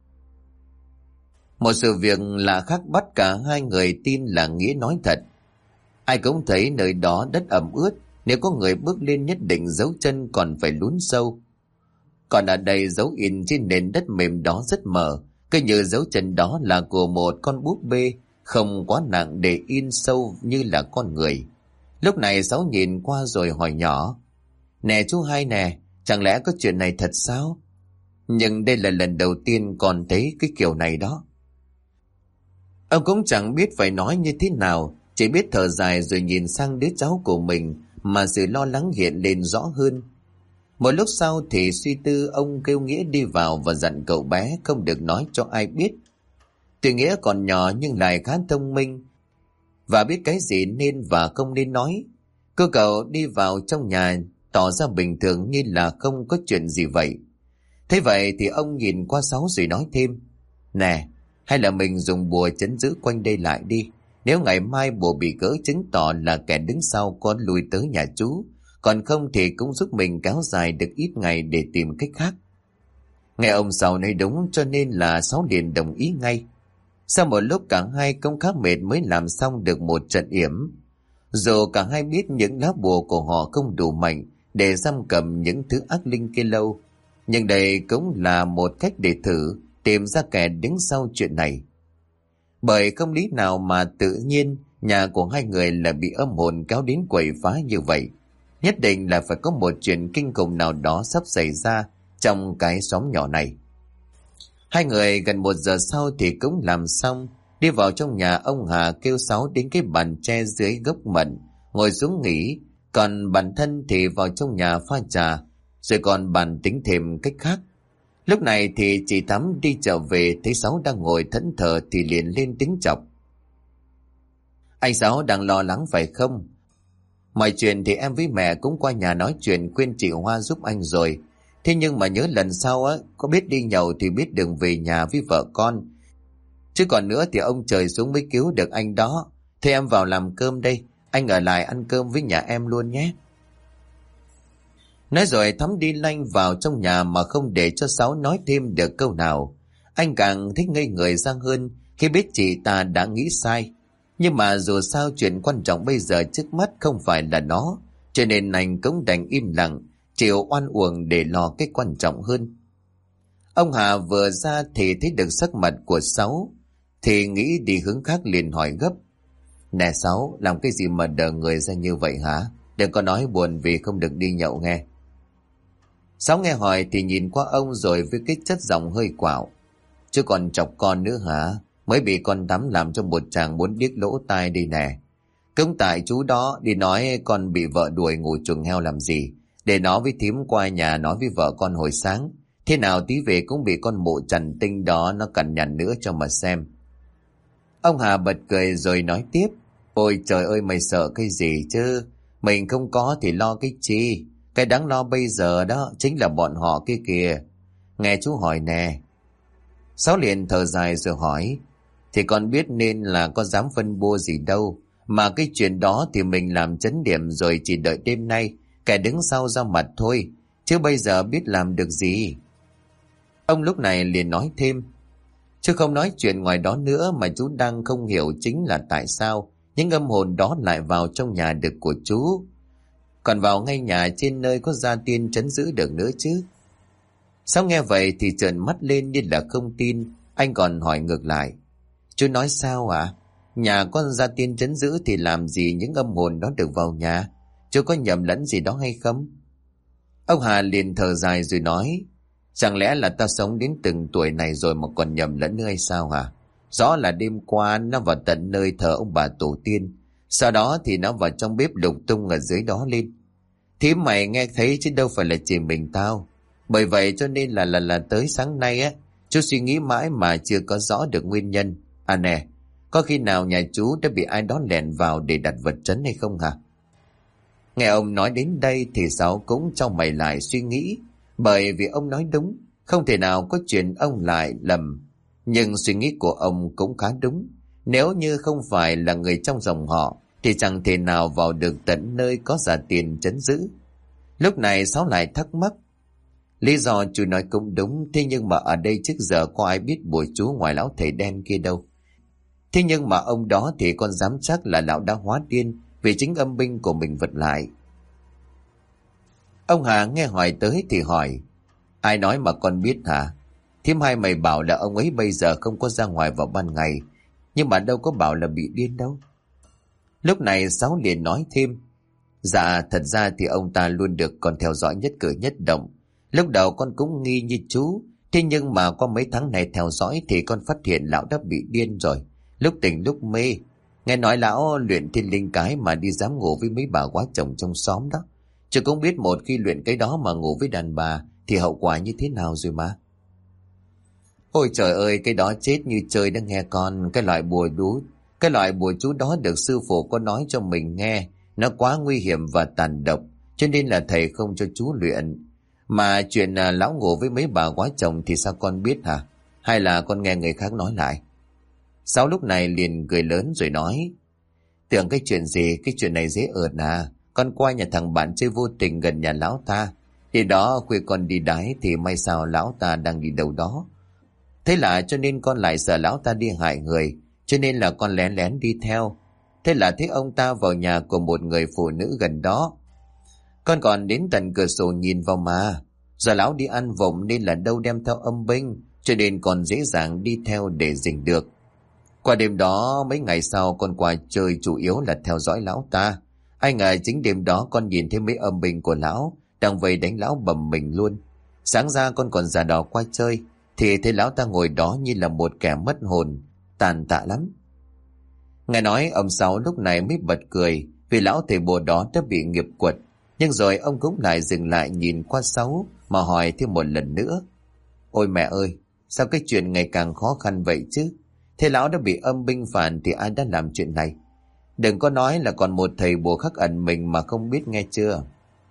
Một sự việc lạ khác bắt cả hai người tin là Nghĩa nói thật. Ai cũng thấy nơi đó đất ẩm ướt, nếu có người bước lên nhất định dấu chân còn phải lún sâu. Còn ở đây dấu in trên nền đất mềm đó rất mờ, cứ như dấu chân đó là của một con búp bê, không quá nặng để in sâu như là con người. Lúc này Sáu nhìn qua rồi hỏi nhỏ: "Nè chú hai nè, chẳng lẽ có chuyện này thật sao? Nhưng đây là lần đầu tiên con thấy cái kiểu này đó." Ông cũng chẳng biết phải nói như thế nào, chỉ biết thở dài rồi nhìn sang đứa cháu của mình mà sự lo lắng hiện lên rõ hơn. Một lúc sau thì suy tư, ông kêu Nghĩa đi vào và dặn cậu bé không được nói cho ai biết. Tuy Nghĩa còn nhỏ nhưng lại khá thông minh và biết cái gì nên và không nên nói. Cậu đi vào trong nhà tỏ ra bình thường như là không có chuyện gì vậy. Thế vậy thì ông nhìn qua Sáu rồi nói thêm: "Nè, hay là mình dùng bùa trấn giữ quanh đây lại đi. Nếu ngày mai bùa bị gỡ chứng tỏ là kẻ đứng sau con lùi tới nhà chú, còn không thì cũng giúp mình kéo dài được ít ngày để tìm cách khác." Nghe ông Sáu nói đúng cho nên là Sáu liền đồng ý ngay. Sau một lúc cả hai cũng khá mệt mới làm xong được một trận yểm. Dù cả hai biết những lá bùa của họ không đủ mạnh để giam cầm những thứ ác linh kia lâu, nhưng đây cũng là một cách để thử tìm ra kẻ đứng sau chuyện này. Bởi không lý nào mà tự nhiên nhà của hai người lại bị âm hồn kéo đến quậy phá như vậy. Nhất định là phải có một chuyện kinh khủng nào đó sắp xảy ra trong cái xóm nhỏ này. Hai người gần 1 giờ sau thì cũng làm xong. Đi vào trong nhà, ông Hà kêu Sáu đến cái bàn tre dưới gốc mận ngồi xuống nghỉ, còn bản thân thì vào trong nhà pha trà, rồi còn bàn tính thêm cách khác. Lúc này thì chị Thắm đi trở về thấy Sáu đang ngồi thẫn thờ thì liền lên tiếng chọc: "Anh Sáu đang lo lắng phải không? Mọi chuyện thì em với mẹ cũng qua nhà nói chuyện khuyên chị Hoa giúp anh rồi. Thế nhưng mà nhớ lần sau á, có biết đi nhậu thì biết đường về nhà với vợ con. Chứ còn nữa thì ông trời xuống mới cứu được anh đó. Thế em vào làm cơm đây, anh ở lại ăn cơm với nhà em luôn nhé." Nói rồi Thắm đi lanh vào trong nhà mà không để cho Sáu nói thêm được câu nào. Anh càng thích ngây người ra hơn khi biết chị ta đã nghĩ sai. Nhưng mà dù sao chuyện quan trọng bây giờ trước mắt không phải là nó, cho nên anh cũng đành im lặng, chịu oan uổng để lo cái quan trọng hơn. Ông Hà vừa ra thì thấy được sắc mặt của Sáu, thì nghĩ đi hướng khác liền hỏi gấp: "Nè Sáu, làm cái gì mà đờ người ra như vậy hả? Đừng có nói buồn vì không được đi nhậu nghe." Sáu nghe hỏi thì nhìn qua ông rồi với cái chất giọng hơi quạo: "Chứ còn chọc con nữa hả? Mới bị con Thắm làm cho một chàng muốn điếc lỗ tai đi nè. Cũng tại chú đó đi nói con bị vợ đuổi ngủ chuồng heo làm gì, để nó với thím qua nhà nói với vợ con hồi sáng. Thế nào tí về cũng bị con mụ trằn tinh đó nó cằn nhằn nữa cho mà xem. Ông Hà bật cười rồi nói tiếp. Ôi trời ơi, mày sợ cái gì chứ? Mình không có thì lo cái chi? Cái đáng lo bây giờ đó chính là bọn họ kia kìa. Nghe chú hỏi nè. Sáu liền thở dài rồi hỏi. Thì con biết nên là có dám phân bua gì đâu. Mà cái chuyện đó thì mình làm chấn điểm rồi, chỉ đợi đêm nay kẻ đứng sau ra mặt thôi. Chứ bây giờ biết làm được gì. Ông lúc này liền nói thêm. Chứ không nói chuyện ngoài đó nữa, mà chú đang không hiểu chính là tại sao những âm hồn đó lại vào trong nhà được của chú, còn vào ngay nhà trên nơi có gia tiên trấn giữ được nữa chứ. Sau nghe vậy thì trợn mắt lên như là không tin. Anh còn hỏi ngược lại. Chú nói sao ạ? Nhà có gia tiên trấn giữ thì làm gì những âm hồn đó được vào nhà? Chú có nhầm lẫn gì đó hay không? Ông Hà liền thở dài rồi nói. Chẳng lẽ là ta sống đến từng tuổi này rồi mà còn nhầm lẫn nữa hay sao hả? Rõ là đêm qua nó vào tận nơi thờ ông bà tổ tiên. Sau đó thì nó vào trong bếp lục tung ở dưới đó lên. Thím mày nghe thấy chứ đâu phải là chỉ mình tao. Bởi vậy cho nên là tới sáng nay á, chú suy nghĩ mãi mà chưa có rõ được nguyên nhân. À nè, có khi nào nhà chú đã bị ai đó lẻn vào để đặt vật trấn hay không hả? Nghe ông nói đến đây thì Sáu cũng trong mày lại suy nghĩ. Bởi vì ông nói đúng, không thể nào có chuyện ông lại lầm. Nhưng suy nghĩ của ông cũng khá đúng. Nếu như không phải là người trong dòng họ thì chẳng thể nào vào được tận nơi có gia tiền trấn giữ. Lúc này Sáu lại thắc mắc. Lý do chú nói cũng đúng, thế nhưng mà ở đây trước giờ có ai biết bùa chú ngoài lão thầy đen kia đâu. Thế nhưng mà ông đó thì con dám chắc là lão đã hóa điên vì chính âm binh của mình vật lại. Ông Hà nghe hỏi tới thì hỏi. Ai nói mà con biết hả? Thím hai mày bảo là ông ấy bây giờ không có ra ngoài vào ban ngày, nhưng mà đâu có bảo là bị điên đâu. Lúc này Sáu liền nói thêm. Dạ thật ra thì ông ta luôn được con theo dõi nhất cử nhất động. Lúc đầu con cũng nghi như chú, thế nhưng mà qua mấy tháng này theo dõi thì con phát hiện lão đã bị điên rồi. Lúc tỉnh lúc mê. Nghe nói lão luyện thiên linh cái mà đi dám ngủ với mấy bà quá chồng trong xóm đó. Chứ cũng biết một khi luyện cái đó mà ngủ với đàn bà thì hậu quả như thế nào rồi mà. Ôi trời ơi, cái đó chết như chơi đó nghe con. Cái loại bùa chú đó được sư phụ có nói cho mình nghe. Nó quá nguy hiểm và tàn độc, cho nên là thầy không cho chú luyện. Mà chuyện lão ngủ với mấy bà quá chồng thì sao con biết hả? Hay là con nghe người khác nói lại? Sáu lúc này liền cười lớn rồi nói. Tưởng cái chuyện gì, cái chuyện này dễ ợt à. Con qua nhà thằng bạn chơi vô tình gần nhà lão ta. Thì đó khuya con đi đái thì may sao lão ta đang đi đâu đó. Thế là cho nên con lại sợ lão ta đi hại người, cho nên là con lén lén đi theo. Thế là thấy ông ta vào nhà của một người phụ nữ gần đó. Con còn đến tận cửa sổ nhìn vào mà. Giờ lão đi ăn vụng nên là đâu đem theo âm binh, cho nên còn dễ dàng đi theo để rình được. Qua đêm đó mấy ngày sau con qua chơi chủ yếu là theo dõi lão ta. Ai ngờ chính đêm đó con nhìn thấy mấy âm binh của lão đang vây đánh lão bầm mình luôn. Sáng ra con còn ra đó qua chơi thì thấy lão ta ngồi đó như là một kẻ mất hồn, tàn tạ lắm. Nghe nói ông Sáu lúc này mới bật cười vì lão thầy bùa đó đã bị nghiệp quật. Nhưng rồi ông cũng lại dừng lại nhìn qua Sáu mà hỏi thêm một lần nữa. Ôi mẹ ơi, sao cái chuyện ngày càng khó khăn vậy chứ? Thế lão đã bị âm binh phản thì ai đã làm chuyện này? Đừng có nói là còn một thầy bùa khắc ẩn mình mà không biết nghe chưa?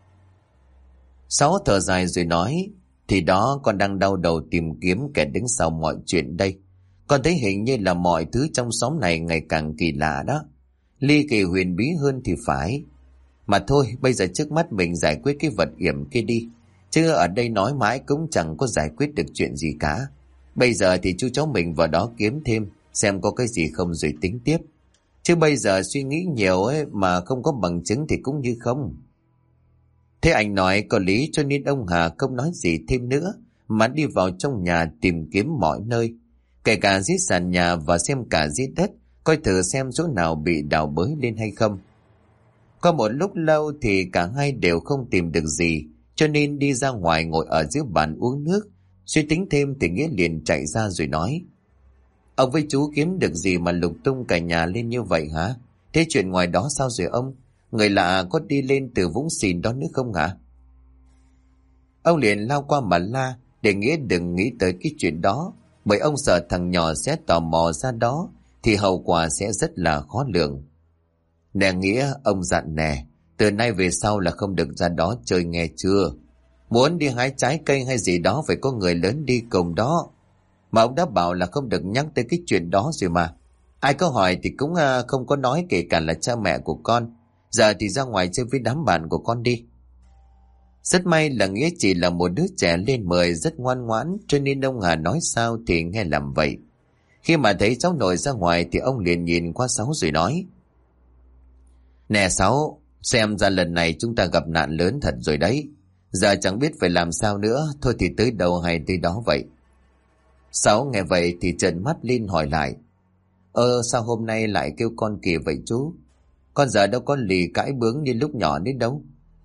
Sáu thở dài rồi nói. Thì đó con đang đau đầu tìm kiếm kẻ đứng sau mọi chuyện đây. Con thấy hình như là mọi thứ trong xóm này ngày càng kỳ lạ đó. Ly kỳ huyền bí hơn thì phải. Mà thôi bây giờ trước mắt mình giải quyết cái vật yểm kia đi. Chứ ở đây nói mãi cũng chẳng có giải quyết được chuyện gì cả. Bây giờ thì chú cháu mình vào đó kiếm thêm, xem có cái gì không rồi tính tiếp. Chứ bây giờ suy nghĩ nhiều ấy mà không có bằng chứng thì cũng như không. Thế anh nói có lý cho nên ông Hà không nói gì thêm nữa mà đi vào trong nhà tìm kiếm mọi nơi. Kể cả dưới sàn nhà và xem cả dưới đất, coi thử xem chỗ nào bị đào bới lên hay không. Qua một lúc lâu thì cả hai đều không tìm được gì, cho nên đi ra ngoài ngồi ở dưới bàn uống nước. Suy tính thêm thì Nghĩa liền chạy ra rồi nói. Ông với chú kiếm được gì mà lục tung cả nhà lên như vậy hả? Thế chuyện ngoài đó sao rồi ông? Người lạ có đi lên từ vũng xìn đó nữa không hả? Ông liền lao qua mà la. để Nghĩa đừng nghĩ tới cái chuyện đó, bởi ông sợ thằng nhỏ sẽ tò mò ra đó thì hậu quả sẽ rất là khó lường. Nè Nghĩa, ông dặn nè, từ nay về sau là không được ra đó chơi nghe chưa? Muốn đi hái trái cây hay gì đó phải có người lớn đi cùng đó. Mà ông đã bảo là không được nhắc tới cái chuyện đó rồi mà. Ai có hỏi thì cũng không có nói, kể cả là cha mẹ của con. Giờ thì ra ngoài chơi với đám bạn của con đi. Rất may là Nghĩa chỉ là một đứa trẻ lên 10 rất ngoan ngoãn, cho nên ông Hà nói sao thì nghe làm vậy. Khi mà thấy cháu nội ra ngoài thì ông liền nhìn qua Sáu rồi nói: Nè Sáu, xem ra lần này chúng ta gặp nạn lớn thật rồi đấy. Giờ chẳng biết phải làm sao nữa, thôi thì tới đâu hay tới đó vậy. Sáu nghe vậy thì trợn mắt lên hỏi lại: Sao hôm nay lại kêu con kỳ vậy chú? Con giờ đâu có lì cãi bướng như lúc nhỏ đến đâu.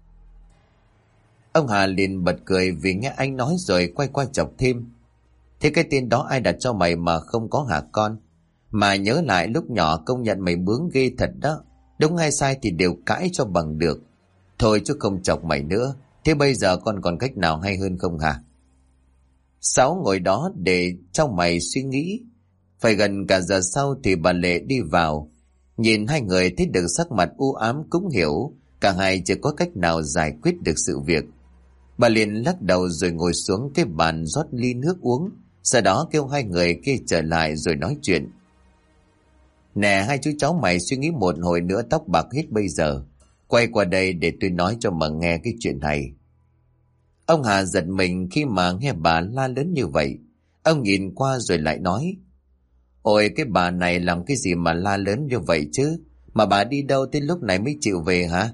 Ông Hà liền bật cười vì nghe anh nói rồi quay qua chọc thêm: Thế cái tên đó ai đặt cho mày mà không có hả con? Mà nhớ lại lúc nhỏ công nhận mày bướng ghê thật đó. Đúng hay sai thì đều cãi cho bằng được. Thôi chứ không chọc mày nữa. Thế bây giờ con còn cách nào hay hơn không hả? Sáu ngồi đó để trong mày suy nghĩ. Phải gần cả giờ sau thì bà Lệ đi vào. Nhìn hai người thấy được sắc mặt u ám cũng hiểu cả hai chưa có cách nào giải quyết được sự việc. Bà liền lắc đầu rồi ngồi xuống cái bàn rót ly nước uống. Sau đó kêu hai người kia trở lại rồi nói chuyện. Nè hai chú cháu mày suy nghĩ một hồi nữa tóc bạc hết bây giờ. Quay qua đây để tôi nói cho mà nghe cái chuyện này. Ông Hà giật mình khi mà nghe bà la lớn như vậy. Ông nhìn qua rồi lại nói: Ôi cái bà này làm cái gì mà la lớn như vậy chứ? Mà bà đi đâu tới lúc này mới chịu về hả?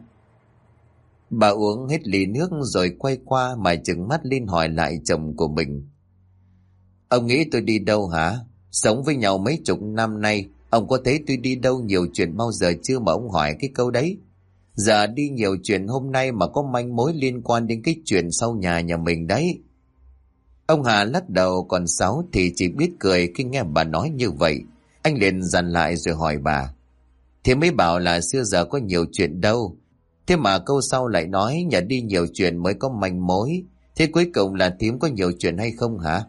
Bà uống hết ly nước rồi quay qua mà trừng mắt lên hỏi lại chồng của mình: Ông nghĩ tôi đi đâu hả? Sống với nhau mấy chục năm nay, ông có thấy tôi đi đâu nhiều chuyện bao giờ chưa mà ông hỏi cái câu đấy? Giờ đi nhiều chuyện hôm nay mà có manh mối liên quan đến cái chuyện sau nhà mình đấy. Ông Hà lắc đầu, còn Sáu thì chỉ biết cười khi nghe bà nói như vậy. Anh liền dằn lại rồi hỏi bà: Thế mới bảo là xưa giờ có nhiều chuyện đâu. Thế mà câu sau lại nói nhà đi nhiều chuyện mới có manh mối. Thế cuối cùng là thím có nhiều chuyện hay không hả?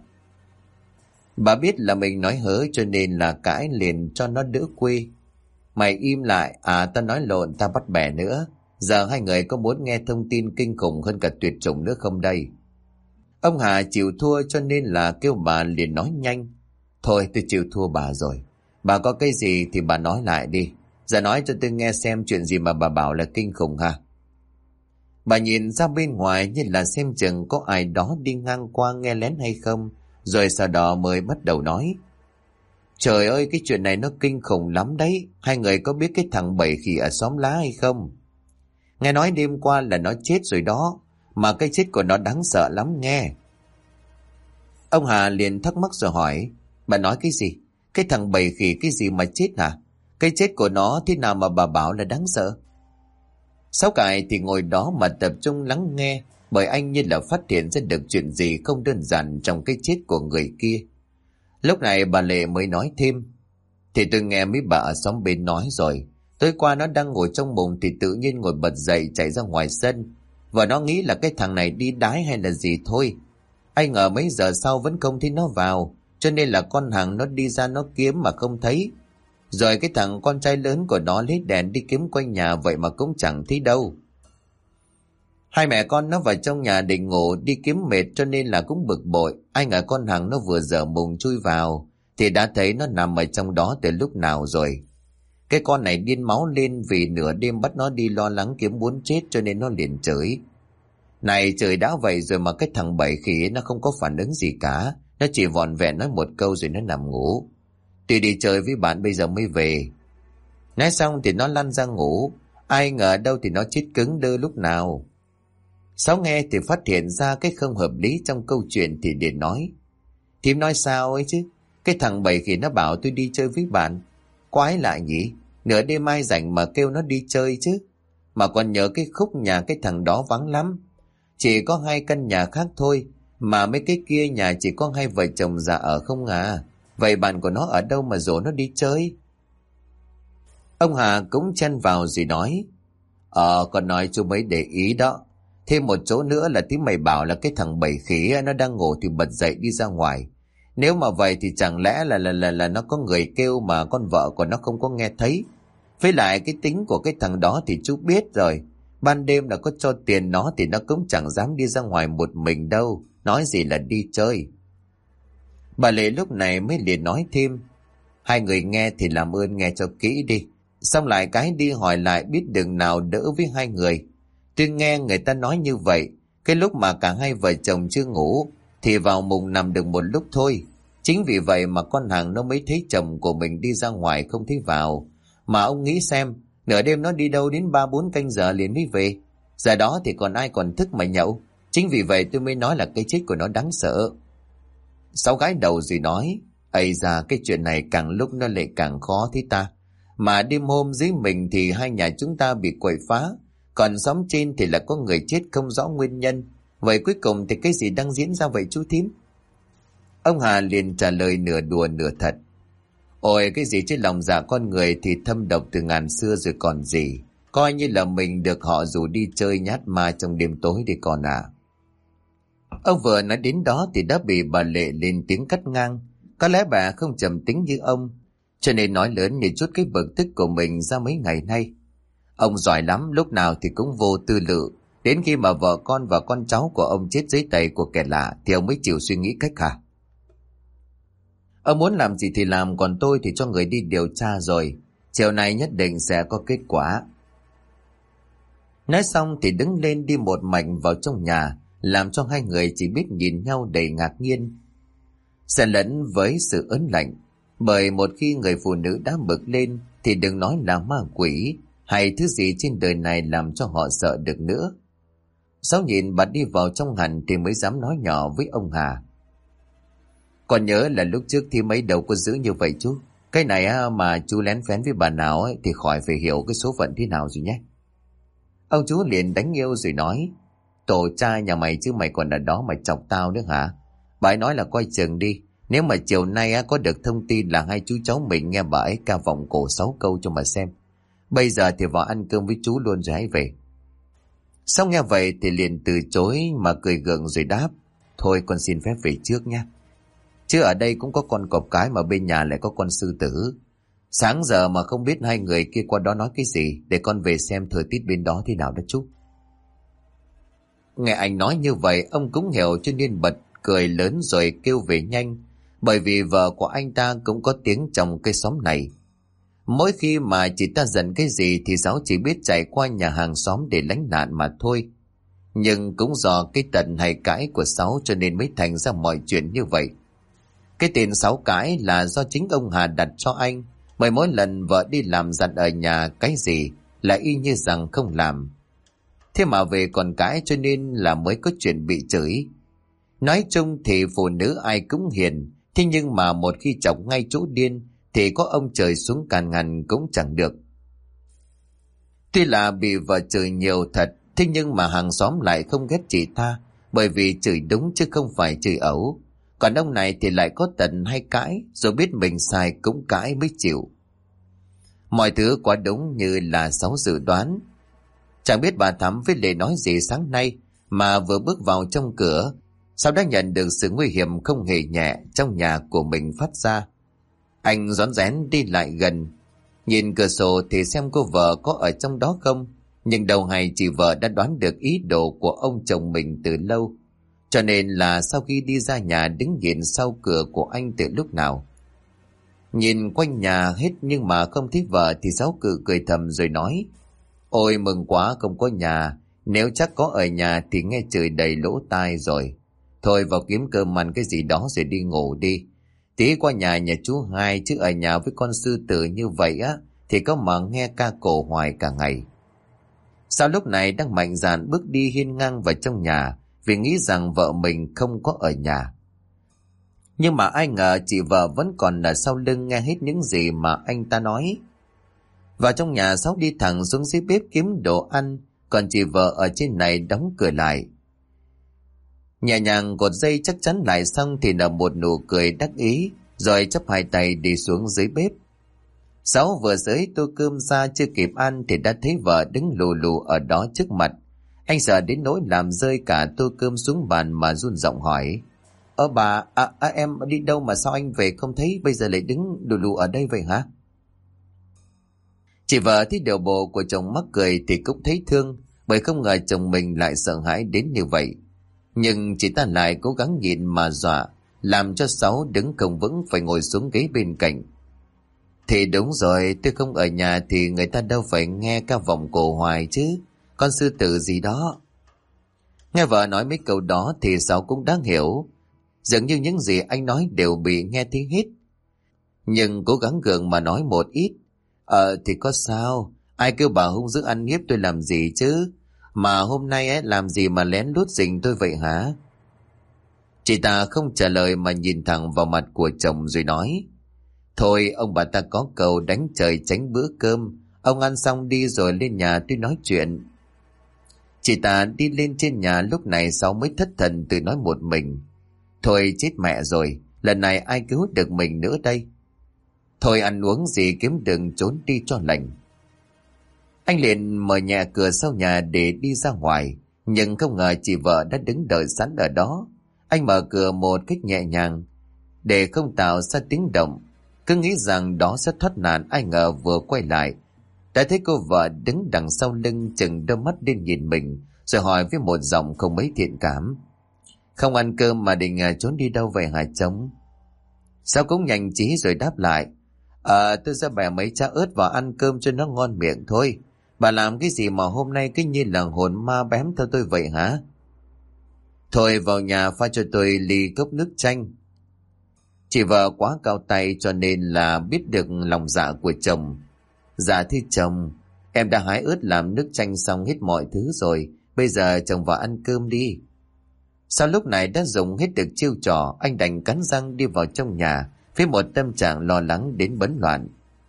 Bà biết là mình nói hớ cho nên là cãi liền cho nó đỡ quê. Mày im lại, tao nói lộn, tao bắt bẻ nữa. Giờ hai người có muốn nghe thông tin kinh khủng hơn cả tuyệt chủng nữa không đây? Ông Hà chịu thua cho nên là kêu bà liền nói nhanh: Thôi tôi chịu thua bà rồi. Bà có cái gì thì bà nói lại đi. Giờ nói cho tôi nghe xem chuyện gì mà bà bảo là kinh khủng hả? Bà nhìn ra bên ngoài như là xem chừng có ai đó đi ngang qua nghe lén hay không, rồi sau đó mới bắt đầu nói: Trời ơi cái chuyện này nó kinh khủng lắm đấy. Hai người có biết cái thằng Bảy Khỉ ở xóm lá hay không? Nghe nói đêm qua là nó chết rồi đó. Mà cái chết của nó đáng sợ lắm nghe. Ông Hà liền thắc mắc rồi hỏi: Bà nói cái gì? Cái thằng Bảy Khỉ cái gì mà chết hả? Cái chết của nó thế nào mà bà bảo là đáng sợ? Sáu Cải thì ngồi đó mà tập trung lắng nghe, bởi anh như là phát hiện ra được chuyện gì không đơn giản trong cái chết của người kia. Lúc này bà Lệ mới nói thêm: Thì tôi nghe mấy bà ở xóm bên nói rồi. Tối qua nó đang ngồi trong bụng thì tự nhiên ngồi bật dậy chạy ra ngoài sân. Và nó nghĩ là cái thằng này đi đái hay là gì thôi. Ai ngờ mấy giờ sau vẫn không thấy nó vào, cho nên là con hàng nó đi ra nó kiếm mà không thấy. Rồi cái thằng con trai lớn của nó lấy đèn đi kiếm quanh nhà vậy mà cũng chẳng thấy đâu. Hai mẹ con nó vào trong nhà định ngủ, đi kiếm mệt cho nên là cũng bực bội. Ai ngờ con hàng nó vừa dở mùng chui vào thì đã thấy nó nằm ở trong đó từ lúc nào rồi. Cái con này điên máu lên vì nửa đêm bắt nó đi lo lắng kiếm muốn chết, cho nên nó liền chửi: Này trời đã vậy rồi mà cái thằng Bảy Khỉ nó không có phản ứng gì cả. Nó chỉ vòn vẹn nói một câu rồi nó nằm ngủ. Tôi đi chơi với bạn bây giờ mới về. Nói xong thì nó lăn ra ngủ. Ai ngờ đâu thì nó chết cứng đơ lúc nào. Sáu nghe thì phát hiện ra cái không hợp lý trong câu chuyện thì liền nói: Thím nói sao ấy chứ? Cái thằng Bảy Khỉ nó bảo tôi đi chơi với bạn. Quái lạ nhỉ? Nửa đêm ai rảnh mà kêu nó đi chơi chứ? Mà còn nhớ cái khúc nhà cái thằng đó vắng lắm. Chỉ có 2 căn nhà khác thôi. Mà mấy cái kia nhà chỉ có 2 vợ chồng già ở không à. Vậy bạn của nó ở đâu mà rủ nó đi chơi? Ông Hà cũng chen vào rồi nói: Con nói chú mới để ý đó. Thêm một chỗ nữa là tí mày bảo là cái thằng bảy khỉ nó đang ngủ thì bật dậy đi ra ngoài. Nếu mà vậy thì chẳng lẽ là nó có người kêu mà con vợ của nó không có nghe thấy. Với lại cái tính của cái thằng đó thì chú biết rồi. Ban đêm là có cho tiền nó thì nó cũng chẳng dám đi ra ngoài một mình đâu. Nói gì là đi chơi. Bà Lệ lúc này mới liền nói thêm. Hai người nghe thì làm ơn nghe cho kỹ đi. Xong lại cái đi hỏi lại biết đường nào đỡ với hai người. Tôi nghe người ta nói như vậy. Cái lúc mà cả hai vợ chồng chưa ngủ thì vào mùng nằm được một lúc thôi. Chính vì vậy mà con hàng nó mới thấy chồng của mình đi ra ngoài không thấy vào. Mà ông nghĩ xem, nửa đêm nó đi đâu đến 3-4 canh giờ liền mới về. Giờ đó thì còn ai còn thức mà nhậu. Chính vì vậy tôi mới nói là cái chết của nó đáng sợ. Sáu gái đầu rồi nói, ây da cái chuyện này càng lúc nó lại càng khó thế ta. Mà đêm hôm dưới mình thì hai nhà chúng ta bị quậy phá. Còn xóm trên thì là có người chết không rõ nguyên nhân. Vậy cuối cùng thì cái gì đang diễn ra vậy chú thím? Ông Hà liền trả lời nửa đùa nửa thật. Ôi cái gì chứ lòng dạ con người thì thâm độc từ ngàn xưa rồi còn gì. Coi như là mình được họ rủ đi chơi nhát ma trong đêm tối đi con à. Ông vừa nói đến đó thì đã bị bà Lệ lên tiếng cắt ngang. Có lẽ bà không trầm tính như ông, cho nên nói lớn như chút cái bực tức của mình ra mấy ngày nay. Ông giỏi lắm, lúc nào thì cũng vô tư lự. Đến khi mà vợ con và con cháu của ông chết dưới tay của kẻ lạ thì ông mới chịu suy nghĩ cách hả? Ông muốn làm gì thì làm, còn tôi thì cho người đi điều tra rồi. Chiều nay nhất định sẽ có kết quả. Nói xong thì đứng lên đi một mạch vào trong nhà, làm cho hai người chỉ biết nhìn nhau đầy ngạc nhiên. Xen lẫn với sự ớn lạnh, bởi một khi người phụ nữ đã bực lên thì đừng nói là ma quỷ hay thứ gì trên đời này làm cho họ sợ được nữa. Sáu nhìn bà đi vào trong hẳn thì mới dám nói nhỏ với ông Hà. Còn nhớ là lúc trước thì mấy đâu có giữ như vậy chú. Cái này mà chú lén phén với bà nào ấy, thì khỏi phải hiểu cái số phận thế nào rồi nhé. Ông chú liền đánh yêu rồi nói, tổ trai nhà mày chứ mày còn ở đó mà chọc tao nữa hả? Bà ấy nói là coi chừng đi. Nếu mà chiều nay có được thông tin là hai chú cháu mình nghe bà ấy ca vọng cổ 6 câu cho mà xem. Bây giờ thì vào ăn cơm với chú luôn rồi hãy về. Xong nghe vậy thì liền từ chối mà cười gượng rồi đáp, thôi con xin phép về trước nha. Chứ ở đây cũng có con cọp cái mà bên nhà lại có con sư tử. Sáng giờ mà không biết hai người kia qua đó nói cái gì, để con về xem thời tiết bên đó thế nào đó chú. Nghe anh nói như vậy ông cũng hiểu cho nên bật cười lớn rồi kêu về nhanh. Bởi vì vợ của anh ta cũng có tiếng trong cái xóm này. Mỗi khi mà chị ta giận cái gì thì Sáu chỉ biết chạy qua nhà hàng xóm để lánh nạn mà thôi. Nhưng cũng do cái tận hay cãi của Sáu cho nên mới thành ra mọi chuyện như vậy. Cái tên Sáu Cái là do chính ông Hà đặt cho anh, bởi mỗi lần vợ đi làm dặn ở nhà cái gì là y như rằng không làm. Thế mà về còn cãi cho nên là mới có chuyện bị chửi. Nói chung thì phụ nữ ai cũng hiền, thế nhưng mà một khi chọc ngay chỗ điên thì có ông trời xuống càn ngăn cũng chẳng được. Tuy là bị vợ chửi nhiều thật, thế nhưng mà hàng xóm lại không ghét chị ta, bởi vì chửi đúng chứ không phải chửi ẩu. Còn ông này thì lại có tận hay cãi, rồi biết mình sai cũng cãi mới chịu. Mọi thứ quá đúng như là Sáu dự đoán. Chẳng biết bà Thắm với Lệ nói gì sáng nay, mà vừa bước vào trong cửa, Sáu đã nhận được sự nguy hiểm không hề nhẹ trong nhà của mình phát ra. Anh rón rén đi lại gần, nhìn cửa sổ thì xem cô vợ có ở trong đó không, nhưng đầu hay chị vợ đã đoán được ý đồ của ông chồng mình từ lâu. Cho nên là sau khi đi ra nhà đứng nhìn sau cửa của anh từ lúc nào. Nhìn quanh nhà hết nhưng mà không thấy vợ thì Sáu cười thầm rồi nói, ôi mừng quá không có nhà, nếu chắc có ở nhà thì nghe chửi đầy lỗ tai rồi. Thôi vào kiếm cơm ăn cái gì đó rồi đi ngủ đi. Tí qua nhà chú Hai, chứ ở nhà với con sư tử như vậy thì có mà nghe ca cổ hoài cả ngày. Sao lúc này đang mạnh dạn bước đi hiên ngang vào trong nhà, vì nghĩ rằng vợ mình không có ở nhà. Nhưng mà ai ngờ chị vợ vẫn còn ở sau lưng nghe hết những gì mà anh ta nói. Vào trong nhà Sáu đi thẳng xuống dưới bếp kiếm đồ ăn, còn chị vợ ở trên này đóng cửa lại. Nhẹ nhàng cột dây chắc chắn lại xong thì nở một nụ cười đắc ý, rồi chắp hai tay đi xuống dưới bếp. Sáu vừa xới tô cơm ra chưa kịp ăn thì đã thấy vợ đứng lù lù ở đó trước mặt. Anh sợ đến nỗi làm rơi cả tô cơm xuống bàn mà run giọng hỏi. Bà, em đi đâu mà sao anh về không thấy, bây giờ lại đứng lù lù ở đây vậy hả? Chị vợ thấy điều bộ của chồng mắc cười thì cũng thấy thương, bởi không ngờ chồng mình lại sợ hãi đến như vậy. Nhưng chị ta lại cố gắng nhịn mà dọa, làm cho Sáu đứng không vững phải ngồi xuống ghế bên cạnh. Thì đúng rồi, tôi không ở nhà thì người ta đâu phải nghe ca vọng cổ hoài chứ, con sư tử gì đó. Nghe vợ nói mấy câu đó thì Sáu cũng đáng hiểu. Dường như những gì anh nói đều bị nghe thấy hết. Nhưng cố gắng gượng mà nói một ít. Thì có sao, ai kêu bà hung dữ ăn hiếp tôi làm gì chứ? Mà hôm nay ấy làm gì mà lén lút rình tôi vậy hả? Chị ta không trả lời mà nhìn thẳng vào mặt của chồng rồi nói. Thôi ông bà ta có câu đánh trời tránh bữa cơm, ông ăn xong đi rồi lên nhà tôi nói chuyện. Chị ta đi lên trên nhà lúc này Sáu mới thất thần tự nói một mình. Thôi chết mẹ rồi, lần này ai cứu được mình nữa đây? Thôi ăn uống gì kiếm đừng trốn đi cho lành. Anh liền mở nhẹ cửa sau nhà để đi ra ngoài, nhưng không ngờ chị vợ đã đứng đợi sẵn ở đó. Anh mở cửa một cách nhẹ nhàng để không tạo ra tiếng động, cứ nghĩ rằng đó sẽ thoát nạn. Ai ngờ vừa quay lại đã thấy cô vợ đứng đằng sau lưng, chừng đôi mắt lên nhìn mình rồi hỏi với một giọng không mấy thiện cảm. Không ăn cơm mà định trốn đi đâu vậy hả chồng? Sao cũng nhanh trí rồi đáp lại. Tôi ra bẻ mấy trái ớt vào ăn cơm cho nó ngon miệng thôi. Bà làm cái gì mà hôm nay cứ như là hồn ma bám theo tôi vậy hả? Thôi vào nhà pha cho tôi ly cốc nước chanh. Chị vợ quá cao tay cho nên là biết được lòng dạ của chồng. Dạ thưa chồng, em đã hái ớt làm nước chanh xong hết mọi thứ rồi, bây giờ chồng vào ăn cơm đi. Sau lúc này đã dùng hết được chiêu trò, anh đành cắn răng đi vào trong nhà với một tâm trạng lo lắng đến bấn loạn.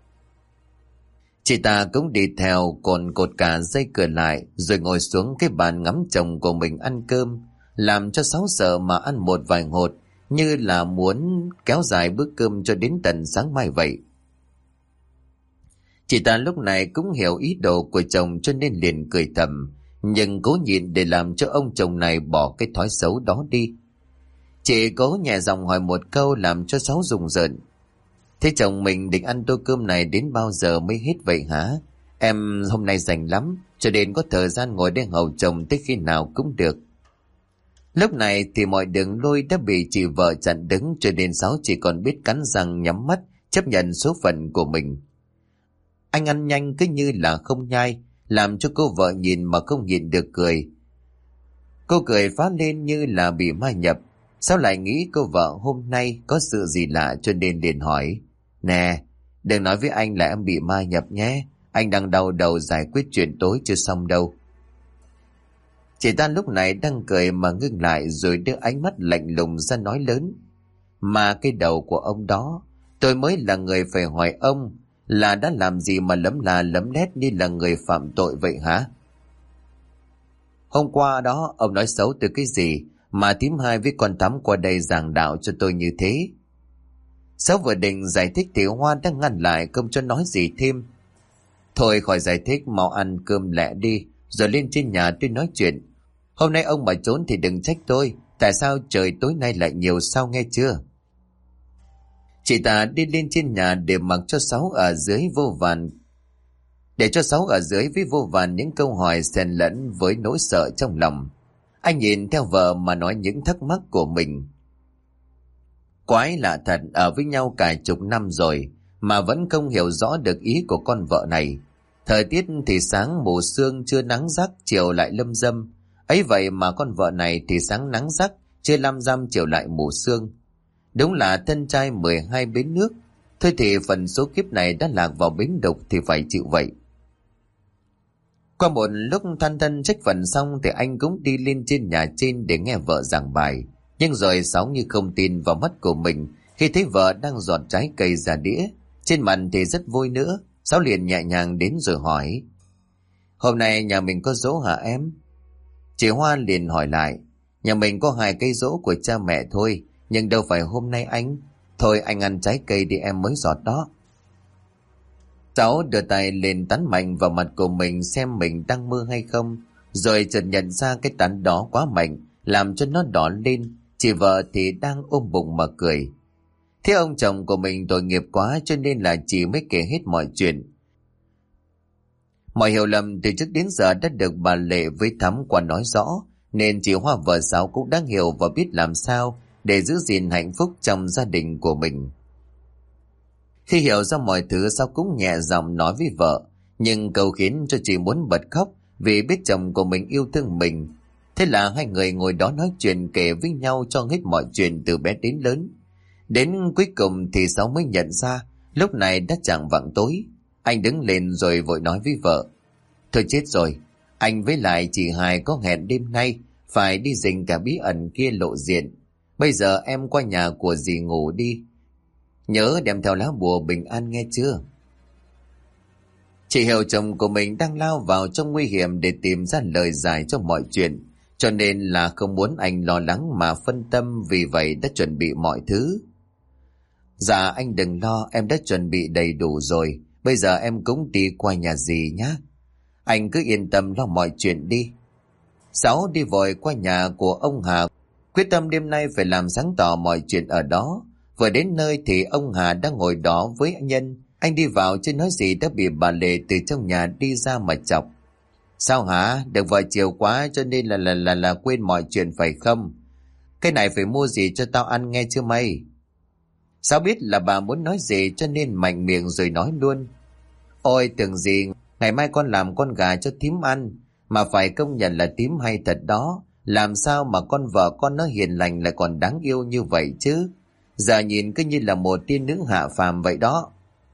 Chị ta cũng đi theo, cột cả dây cửa lại rồi ngồi xuống cái bàn ngắm chồng của mình ăn cơm, làm cho Sáu sợ mà ăn một vài hột, như là muốn kéo dài bữa cơm cho đến tận sáng mai vậy. Chị ta lúc này cũng hiểu ý đồ của chồng cho nên liền cười thầm, nhưng cố nhịn để làm cho ông chồng này bỏ cái thói xấu đó đi. Chị cố nhẹ giọng hỏi một câu làm cho Sáu rùng rợn. Thế chồng mình định ăn tô cơm này đến bao giờ mới hết vậy hả? Em hôm nay rảnh lắm, cho nên có thời gian ngồi để hầu chồng tới khi nào cũng được. Lúc này thì mọi đường lui đã bị chị vợ chặn đứng, cho nên Sáu chỉ còn biết cắn răng nhắm mắt chấp nhận số phận của mình. Anh ăn nhanh cứ như là không nhai, làm cho cô vợ nhìn mà không nhịn được cười. Cô cười phá lên như là bị ma nhập. Sao lại nghĩ cô vợ hôm nay có sự gì lạ cho nên liền hỏi. Nè, đừng nói với anh là em bị ma nhập nhé. Anh đang đau đầu giải quyết chuyện tối chưa xong đâu. Chị ta lúc này đang cười mà ngưng lại rồi đưa ánh mắt lạnh lùng ra nói lớn. Mà cái đầu của ông đó, tôi mới là người phải hỏi ông là đã làm gì mà lấm là lấm lét như là người phạm tội vậy hả? Hôm qua đó ông nói xấu từ cái gì mà thím hai với con Thắm qua đây giảng đạo cho tôi như thế? Sáu vừa định giải thích thì Hoa đã ngăn lại không cho nói gì thêm. Thôi khỏi giải thích, mau ăn cơm lẹ đi rồi lên trên nhà tôi nói chuyện. Hôm nay ông mà trốn thì đừng trách tôi, tại sao trời tối nay lại nhiều sao nghe chưa? Chị ta đi lên trên nhà để mặc cho Sáu ở dưới vô vàn, để cho Sáu ở dưới với vô vàn những câu hỏi xen lẫn với nỗi sợ trong lòng. Anh nhìn theo vợ mà nói những thắc mắc của mình. Quái lạ thật, ở với nhau cả chục năm rồi mà vẫn không hiểu rõ được ý của con vợ này. Thời tiết thì sáng mù sương trưa nắng rắc, chiều lại lâm dâm. Ấy vậy mà con vợ này thì sáng nắng rắc, trưa lam dăm, chiều lại mù sương. Đúng là thân trai 12 bến nước. Thôi thì phần số kiếp này đã lạc vào bến đục thì phải chịu vậy. Qua một lúc than thân trách phận xong thì anh cũng đi lên trên nhà trên để nghe vợ giảng bài. Nhưng rồi Sáu như không tin vào mắt của mình khi thấy vợ đang giọt trái cây ra đĩa. Trên mặt thì rất vui nữa. Sáu liền nhẹ nhàng đến rồi hỏi. Hôm nay nhà mình có giỗ hả em? Chị Hoa liền hỏi lại. Nhà mình có 2 cây giỗ của cha mẹ thôi, nhưng đâu phải hôm nay anh. Thôi anh ăn trái cây đi em mới giọt đó. Sáu đưa tay lên tán mạnh vào mặt của mình xem mình đang mơ hay không. rồi chợt nhận ra cái tán đó quá mạnh, làm cho nó đỏ lên. Chị vợ thì đang ôm bụng mà cười. Thế ông chồng của mình tội nghiệp quá, cho nên là chị mới kể hết mọi chuyện. Mọi hiểu lầm từ trước đến giờ đã được bà Lệ với Thắm qua nói rõ, nên chị Hoa vợ Sáu cũng đã hiểu và biết làm sao để giữ gìn hạnh phúc trong gia đình của mình. Khi hiểu ra mọi thứ, Sáu cũng nhẹ giọng nói với vợ, nhưng câu khiến cho chị muốn bật khóc vì biết chồng của mình yêu thương mình. Thế là hai người ngồi đó nói chuyện, kể với nhau cho hết mọi chuyện từ bé đến lớn. Đến cuối cùng thì Sáu mới nhận ra lúc này đã chạng vạng tối. Anh đứng lên rồi vội nói với vợ: Thôi chết rồi, anh với lại chị Hai có hẹn đêm nay phải đi rình cả bí ẩn kia lộ diện. Bây giờ em qua nhà của dì ngủ đi, nhớ đem theo lá bùa bình an nghe chưa. Chị hiểu chồng của mình đang lao vào trong nguy hiểm để tìm ra lời giải cho mọi chuyện, cho nên là không muốn anh lo lắng mà phân tâm, vì vậy đã chuẩn bị mọi thứ. Dạ anh đừng lo, em đã chuẩn bị đầy đủ rồi. Bây giờ em cũng đi qua nhà dì nhé. Anh cứ yên tâm lo mọi chuyện đi. Sáu đi vội qua nhà của ông Hà, quyết tâm đêm nay phải làm sáng tỏ mọi chuyện ở đó. Vừa đến nơi thì ông Hà đang ngồi đó với anh Nhân. Anh đi vào chưa nói gì đã bị bà Lệ từ trong nhà đi ra mà chọc. Sao hả? Được vợ chiều quá cho nên là quên mọi chuyện phải không? Cái này phải mua gì cho tao ăn nghe chưa mày? Sao biết là bà muốn nói gì cho nên mạnh miệng rồi nói luôn. Ôi tưởng gì, ngày mai con làm con gà cho thím ăn. Mà phải công nhận là thím hay thật đó. Làm sao mà con vợ con nó hiền lành lại còn đáng yêu như vậy chứ? Giờ nhìn cứ như là một tiên nữ hạ phàm vậy đó.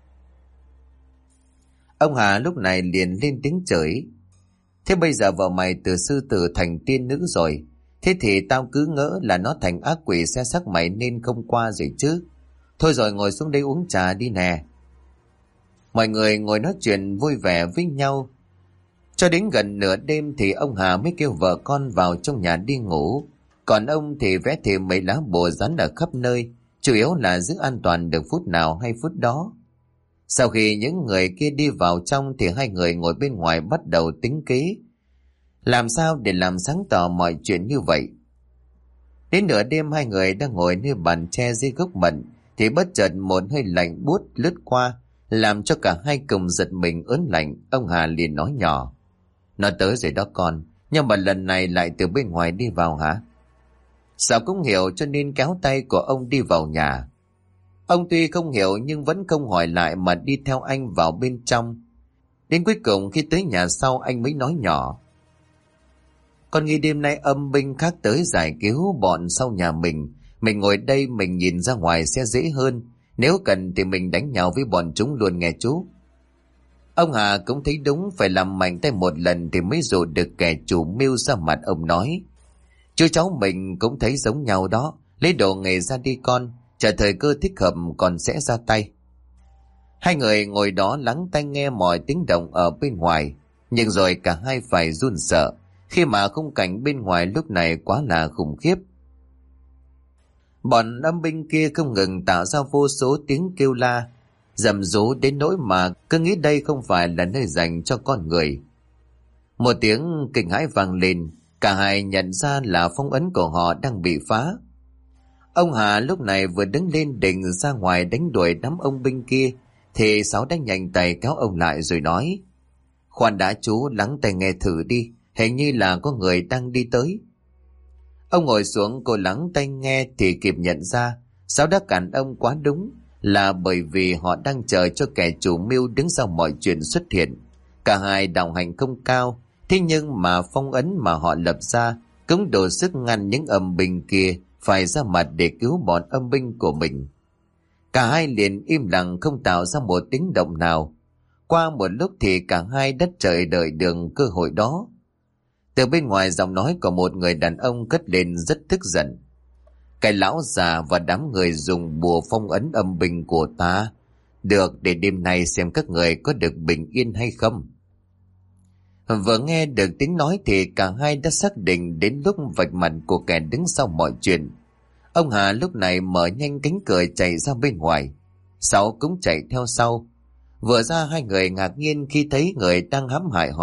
Ông Hà lúc này liền lên tiếng chửi: Thế bây giờ vợ mày từ sư tử thành tiên nữ rồi. Thế thì tao cứ ngỡ là nó thành ác quỷ xe xác mày nên không qua rồi chứ. Thôi rồi ngồi xuống đây uống trà đi nè. Mọi người ngồi nói chuyện vui vẻ với nhau. Cho đến gần nửa đêm thì ông Hà mới kêu vợ con vào trong nhà đi ngủ. Còn ông thì vẽ thêm mấy lá bùa dán ở khắp nơi, chủ yếu là giữ an toàn được phút nào hay phút đó. Sau khi những người kia đi vào trong thì hai người ngồi bên ngoài bắt đầu tính kế làm sao để làm sáng tỏ mọi chuyện như vậy. Đến nửa đêm hai người đang ngồi nơi bàn tre dưới gốc mận thì bất chợt một hơi lạnh buốt lướt qua, làm cho cả hai cùng giật mình ớn lạnh. Ông Hà liền nói nhỏ: Nó tới rồi đó con, nhưng mà lần này lại từ bên ngoài đi vào hả? Sao cũng hiểu cho nên kéo tay của ông đi vào nhà. Ông tuy không hiểu nhưng vẫn không hỏi lại mà đi theo anh vào bên trong. Đến cuối cùng khi tới nhà sau anh mới nói nhỏ: Con nghĩ đêm nay âm binh khác tới giải cứu bọn sau nhà mình. Mình ngồi đây mình nhìn ra ngoài sẽ dễ hơn. Nếu cần thì mình đánh nhau với bọn chúng luôn nghe chú. Ông Hà cũng thấy đúng, phải làm mạnh tay một lần thì mới dụ được kẻ chủ mưu ra mặt. Ông nói: Chú cháu mình cũng thấy giống nhau đó. Lấy đồ nghề ra đi con, chờ thời cơ thích hợp còn sẽ ra tay. Hai người ngồi đó lắng tai nghe mọi tiếng động ở bên ngoài. Nhưng rồi cả hai phải run sợ khi mà khung cảnh bên ngoài lúc này quá là khủng khiếp. Bọn âm binh kia không ngừng tạo ra vô số tiếng kêu la, rầm rú đến nỗi mà cứ nghĩ đây không phải là nơi dành cho con người. Một tiếng kinh hãi vang lên, cả hai nhận ra là phong ấn của họ đang bị phá. Ông Hà lúc này vừa đứng lên định ra ngoài đánh đuổi đám ông binh kia thì Sáu đã nhanh tay kéo ông lại rồi nói: Khoan đã chú, lắng tai nghe thử đi, hình như là có người đang đi tới. Ông ngồi xuống cô lắng tai nghe thì kịp nhận ra Sáu đã cản ông quá đúng, là bởi vì họ đang chờ cho kẻ chủ mưu đứng sau mọi chuyện xuất hiện. Cả hai đạo hành không cao, thế nhưng mà phong ấn mà họ lập ra cũng đủ sức ngăn những âm binh kia phải ra mặt để cứu bọn âm binh của mình. Cả hai liền im lặng không tạo ra một tiếng động nào. Qua một lúc thì cả hai đất trời đợi đường cơ hội đó. Từ bên ngoài giọng nói của một người đàn ông cất lên rất tức giận: Cái lão già và đám người dùng bùa phong ấn âm binh của ta. Được, để đêm nay xem các người có được bình yên hay không. Vừa nghe được tiếng nói thì cả hai đã xác định đến lúc vạch mặt của kẻ đứng sau mọi chuyện. Ông Hà lúc này mở nhanh cánh cửa chạy ra bên ngoài. Sáu cũng chạy theo sau. Vừa ra hai người ngạc nhiên khi thấy người đang hãm hại họ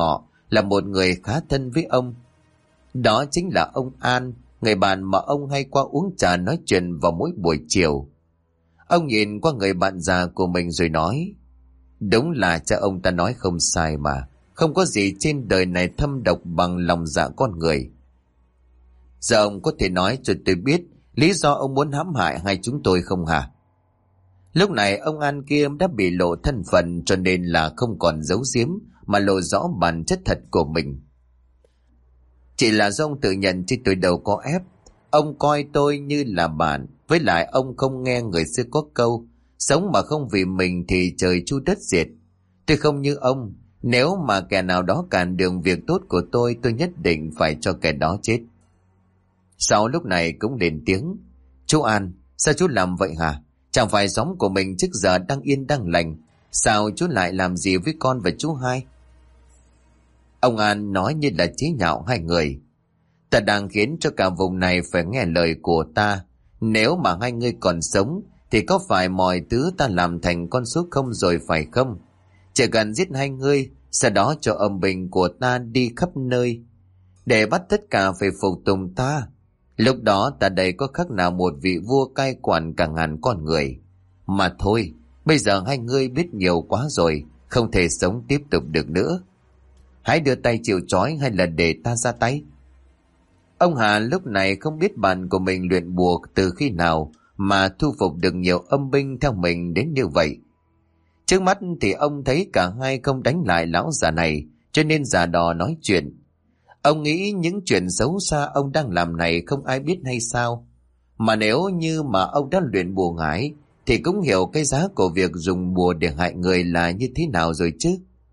là một người khá thân với ông. Đó chính là ông An, người bạn mà ông hay qua uống trà nói chuyện vào mỗi buổi chiều. Ông nhìn qua người bạn già của mình rồi nói, đúng là cha ông ta nói không sai mà, không có gì trên đời này thâm độc bằng lòng dạ con người. Giờ ông có thể nói cho tôi biết lý do ông muốn hãm hại hai chúng tôi không hả? Lúc này ông An kia đã bị lộ thân phận, cho nên là không còn giấu giếm mà lộ rõ bản chất thật của mình. Chỉ là do ông tự nhận chứ tôi đâu có ép. Ông coi tôi như là bạn, với lại ông không nghe người xưa có câu, sống mà không vì mình thì trời chu đất diệt. Tôi không như ông, nếu mà kẻ nào đó cản đường việc tốt của tôi nhất định phải cho kẻ đó chết. Sau lúc này cũng lên tiếng, chú An, sao chú làm vậy hả? Chẳng phải xóm của mình trước giờ đang yên đang lành, sao chú lại làm gì với con và chú hai? Ông An nói như là chế nhạo hai người. Ta đang khiến cho cả vùng này phải nghe lời của ta. Nếu mà hai người còn sống thì có phải mọi thứ ta làm thành con số không rồi phải không? Chỉ cần giết hai người, sau đó cho âm binh của ta đi khắp nơi để bắt tất cả phải phục tùng ta. Lúc đó ta đây có khác nào một vị vua cai quản cả ngàn con người. Mà thôi, bây giờ hai người biết nhiều quá rồi, không thể sống tiếp tục được nữa. Hãy đưa tay chịu trói hay là để ta ra tay. Ông Hà lúc này không biết bạn của mình luyện bùa từ khi nào mà thu phục được nhiều âm binh theo mình đến như vậy. Trước mắt thì ông thấy cả hai không đánh lại lão già này, cho nên già đò nói chuyện. Ông nghĩ những chuyện xấu xa ông đang làm này không ai biết hay sao? Mà nếu như mà ông đã luyện bùa ngải thì cũng hiểu cái giá của việc dùng bùa để hại người là như thế nào rồi chứ.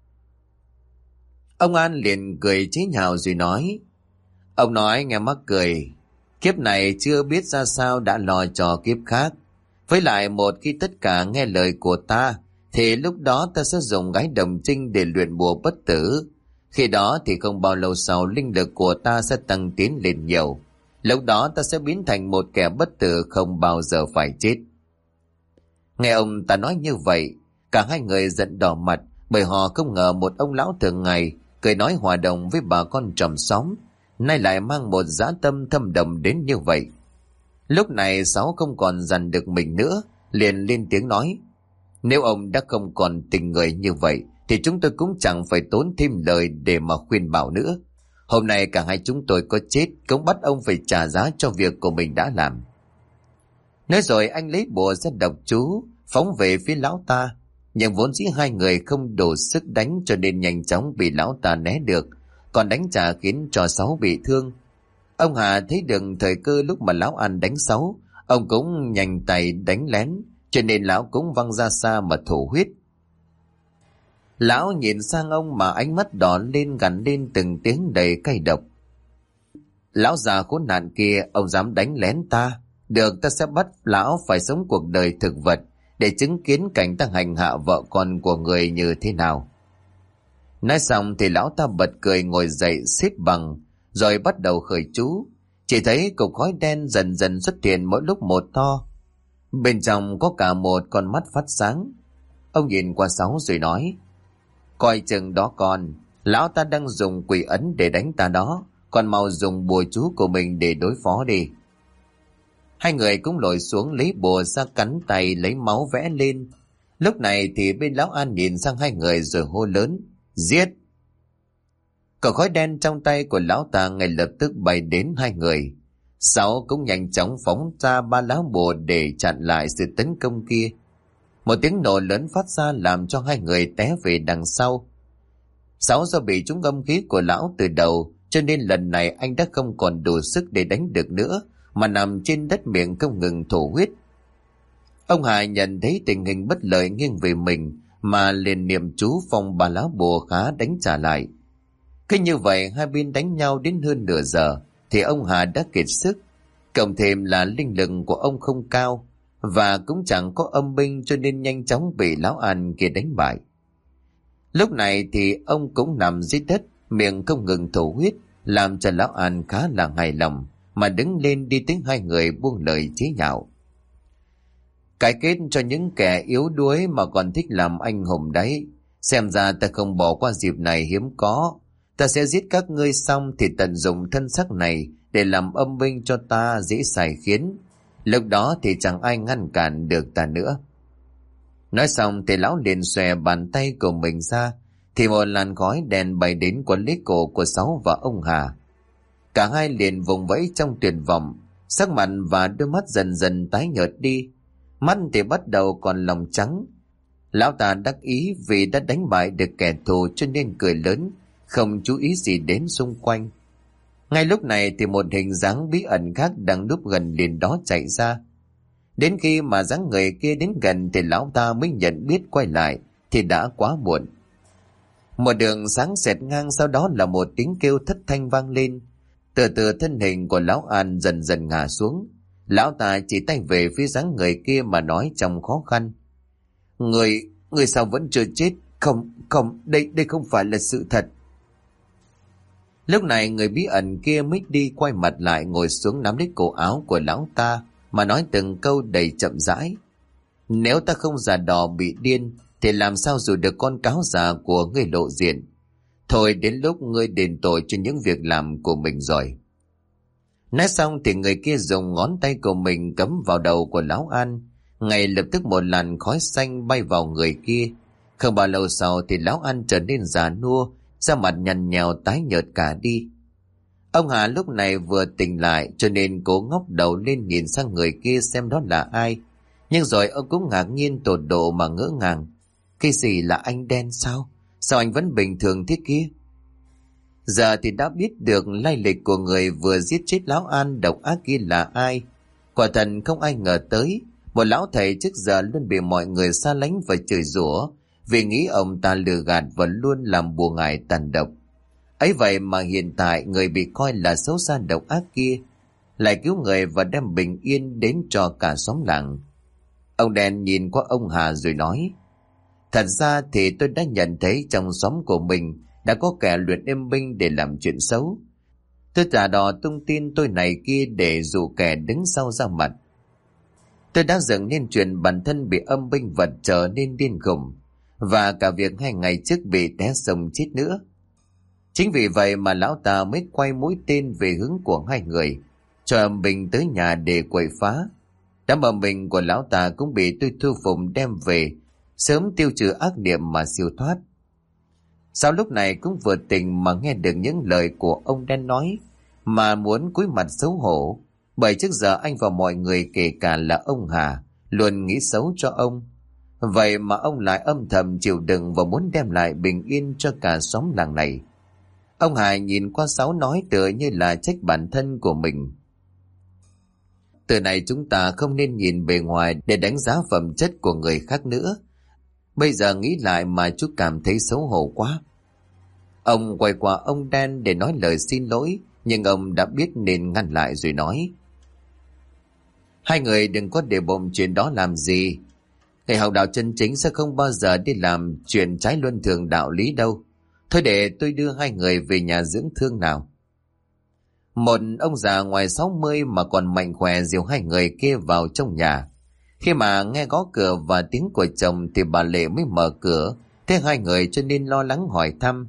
Ông An liền cười chế nhạo rồi nói, ông nói nghe mắc cười, kiếp này chưa biết ra sao đã lo cho kiếp khác. Với lại một khi tất cả nghe lời của ta thì lúc đó ta sẽ dùng gái đồng trinh để luyện bùa bất tử. Khi đó thì không bao lâu sau linh lực của ta sẽ tăng tiến lên nhiều. Lúc đó ta sẽ biến thành một kẻ bất tử không bao giờ phải chết. Nghe ông ta nói như vậy, cả hai người giận đỏ mặt, bởi họ không ngờ một ông lão thường ngày cười nói hòa đồng với bà con tròm xóm nay lại mang một dã tâm thâm độc đến như vậy. Lúc này Sáu không còn dằn được mình nữa, liền lên tiếng nói, nếu ông đã không còn tình người như vậy thì chúng tôi cũng chẳng phải tốn thêm lời để mà khuyên bảo nữa. Hôm nay cả hai chúng tôi có chết cũng bắt ông phải trả giá cho việc của mình đã làm. Nói rồi anh lấy bùa ra đọc chú phóng về phía lão ta, nhưng vốn dĩ hai người không đủ sức đánh cho nên nhanh chóng bị lão ta né được, còn đánh trả khiến cho Sáu bị thương. Ông Hà thấy được thời cơ lúc mà lão An đánh Sáu, ông cũng nhanh tay đánh lén, cho nên lão cũng văng ra xa mà thổ huyết. Lão nhìn sang ông mà ánh mắt đỏ lên gằn lên từng tiếng đầy cay độc. Lão già khốn nạn kia, ông dám đánh lén ta, được ta sẽ bắt lão phải sống cuộc đời thực vật để chứng kiến cảnh ta hành hạ vợ con của người như thế nào. Nói xong thì lão ta bật cười ngồi dậy xếp bằng, rồi bắt đầu khởi chú. Chỉ thấy cục khói đen dần dần xuất hiện mỗi lúc một to. Bên trong có cả một con mắt phát sáng. Ông nhìn qua Sáu rồi nói, coi chừng đó con, lão ta đang dùng quỷ ấn để đánh ta đó, còn mau dùng bùa chú của mình để đối phó đi. Hai người cũng lội xuống lấy bùa ra cắn tay lấy máu vẽ lên. Lúc này thì bên lão An nhìn sang hai người rồi hô lớn, giết. Cột khói đen trong tay của lão ta ngay lập tức bay đến hai người. Sáu cũng nhanh chóng phóng ra ba lá bùa để chặn lại sự tấn công kia. Một tiếng nổ lớn phát ra làm cho hai người té về đằng sau. Sáu do bị trúng âm khí của lão từ đầu, cho nên lần này anh đã không còn đủ sức để đánh được nữa, mà nằm trên đất miệng không ngừng thổ huyết. Ông Hà nhận thấy tình hình bất lợi nghiêng về mình, mà liền niệm chú phong ba lá bùa khá đánh trả lại. Cứ như vậy hai bên đánh nhau đến hơn nửa giờ thì ông Hà đã kiệt sức, cộng thêm là linh lực của ông không cao và cũng chẳng có âm binh, cho nên nhanh chóng bị lão An kia đánh bại. Lúc này thì ông cũng nằm dưới đất, miệng không ngừng thổ huyết, làm cho lão An khá là hài lòng, mà đứng lên đi tới hai người buông lời chế nhạo. Cái kết cho những kẻ yếu đuối mà còn thích làm anh hùng đấy. Xem ra ta không bỏ qua dịp này hiếm có. Ta sẽ giết các ngươi xong thì tận dụng thân xác này để làm âm binh cho ta dễ xài khiến. Lúc đó thì chẳng ai ngăn cản được ta nữa. Nói xong thì lão liền xòe bàn tay của mình ra, thì một làn khói đèn bay đến quấn lấy cổ của Sáu và ông Hà. Cả hai liền vùng vẫy trong tuyệt vọng, sắc mặt và đôi mắt dần dần tái nhợt đi. Mắt thì bắt đầu còn lòng trắng. Lão ta đắc ý vì đã đánh bại được kẻ thù cho nên cười lớn, không chú ý gì đến xung quanh. Ngay lúc này thì một hình dáng bí ẩn khác đang núp gần liền đó chạy ra. Đến khi mà dáng người kia đến gần thì lão ta mới nhận biết quay lại thì đã quá muộn. Một đường sáng xẹt ngang, sau đó là một tiếng kêu thất thanh vang lên. Từ từ thân hình của lão An dần dần ngả xuống. Lão ta chỉ tay về phía dáng người kia mà nói trong khó khăn: Người sao vẫn chưa chết? Không, đây không phải là sự thật. Lúc này người bí ẩn kia mới đi quay mặt lại, ngồi xuống nắm lấy cổ áo của lão ta mà nói từng câu đầy chậm rãi: Nếu ta không giả đò bị điên thì làm sao dù được con cáo già của ngươi lộ diện. Thôi đến lúc ngươi đền tội cho những việc làm của mình rồi. Nói xong thì người kia dùng ngón tay của mình cắm vào đầu của lão An. Ngay lập tức một làn khói xanh bay vào người kia. Không bao lâu sau thì lão An trở nên già nua, da mặt nhăn nhèo tái nhợt cả đi. Ông Hà lúc này vừa tỉnh lại cho nên cố ngóc đầu lên nhìn sang người kia xem đó là ai. Nhưng rồi ông cũng ngạc nhiên tột độ mà ngỡ ngàng. Cái gì là anh đen sao? Sao anh vẫn bình thường thế kia? Giờ thì đã biết được lai lịch của người vừa giết chết lão An độc ác kia là ai. Quả thật không ai ngờ tới, một lão thầy trước giờ luôn bị mọi người xa lánh và chửi rủa vì nghĩ ông ta lừa gạt và luôn làm bùa ngải tàn độc. Ấy vậy mà hiện tại người bị coi là xấu xa độc ác kia lại cứu người và đem bình yên đến cho cả xóm làng. Ông đen nhìn qua ông Hà rồi nói: Thật ra thì tôi đã nhận thấy trong xóm của mình đã có kẻ luyện âm binh để làm chuyện xấu. Tôi giả đò tung tin tôi này kia để dụ kẻ đứng sau ra mặt. Tôi đã dựng nên chuyện bản thân bị âm binh vật trở nên điên khùng, và cả việc 2 ngày trước bị té sông chết nữa. Chính vì vậy mà lão ta mới quay mũi tên về hướng của 2 người, cho âm binh tới nhà để quậy phá. Đám âm binh của lão ta cũng bị tôi thu phục đem về, sớm tiêu trừ ác niệm mà siêu thoát. Sau lúc này cũng vừa tỉnh mà nghe được những lời của ông đen nói, mà muốn cúi mặt xấu hổ, bởi trước giờ anh và mọi người kể cả là ông Hà luôn nghĩ xấu cho ông. Vậy mà ông lại âm thầm chịu đựng và muốn đem lại bình yên cho cả xóm làng này. Ông Hà nhìn qua Sáu nói tựa như là trách bản thân của mình: Từ này chúng ta không nên nhìn bề ngoài để đánh giá phẩm chất của người khác nữa. Bây giờ nghĩ lại mà chú cảm thấy xấu hổ quá. Ông quay qua ông đen để nói lời xin lỗi, nhưng ông đã biết nên ngăn lại rồi nói: Hai người đừng có để bụng chuyện đó làm gì. Người học đạo chân chính sẽ không bao giờ đi làm chuyện trái luân thường đạo lý đâu. Thôi để tôi đưa 2 người về nhà dưỡng thương nào. Một ông già ngoài 60 mà còn mạnh khỏe dìu 2 người kia vào trong nhà. Khi mà nghe gõ cửa và tiếng của chồng thì bà Lệ mới mở cửa, thấy 2 người cho nên lo lắng hỏi thăm.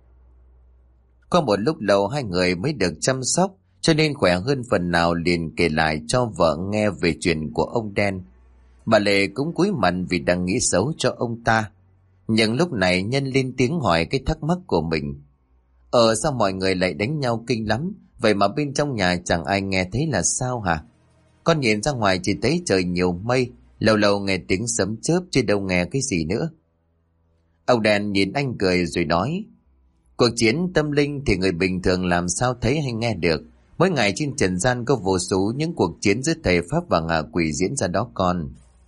Qua một lúc lâu 2 người mới được chăm sóc, cho nên khỏe hơn phần nào, liền kể lại cho vợ nghe về chuyện của ông đen. Bà Lệ cũng cúi mặt vì đang nghĩ xấu cho ông ta. Nhưng lúc này nhân lên tiếng hỏi cái thắc mắc của mình: Sao mọi người lại đánh nhau kinh lắm, vậy mà bên trong nhà chẳng ai nghe thấy là sao hả? Con nhìn ra ngoài chỉ thấy trời nhiều mây, lâu lâu nghe tiếng sấm chớp chứ đâu nghe cái gì nữa. Ông đen nhìn anh cười rồi nói: Cuộc chiến tâm linh thì người bình thường làm sao thấy hay nghe được. Mỗi ngày trên trần gian có vô số những cuộc chiến giữa thầy pháp và ngạ quỷ diễn ra đó con.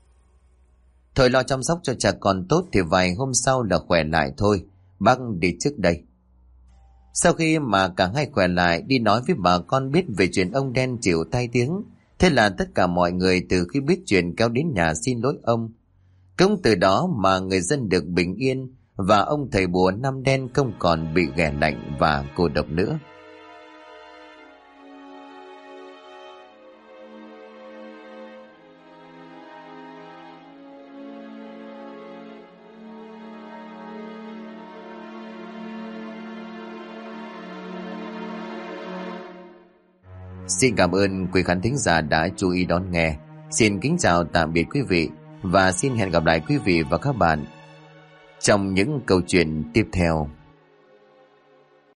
Thôi lo chăm sóc cho cha con tốt thì vài hôm sau là khỏe lại thôi. Bác đi trước đây. Sau khi mà cả 2 khỏe lại, đi nói với bà con biết về chuyện ông đen chịu tai tiếng. Thế là tất cả mọi người từ khi biết chuyện kéo đến nhà xin lỗi ông. Cũng từ đó mà người dân được bình yên, và ông thầy bùa Năm Đen không còn bị ghẻ lạnh và cô độc nữa. Xin cảm ơn quý khán thính giả đã chú ý đón nghe. Xin kính chào tạm biệt quý vị và xin hẹn gặp lại quý vị và các bạn trong những câu chuyện tiếp theo.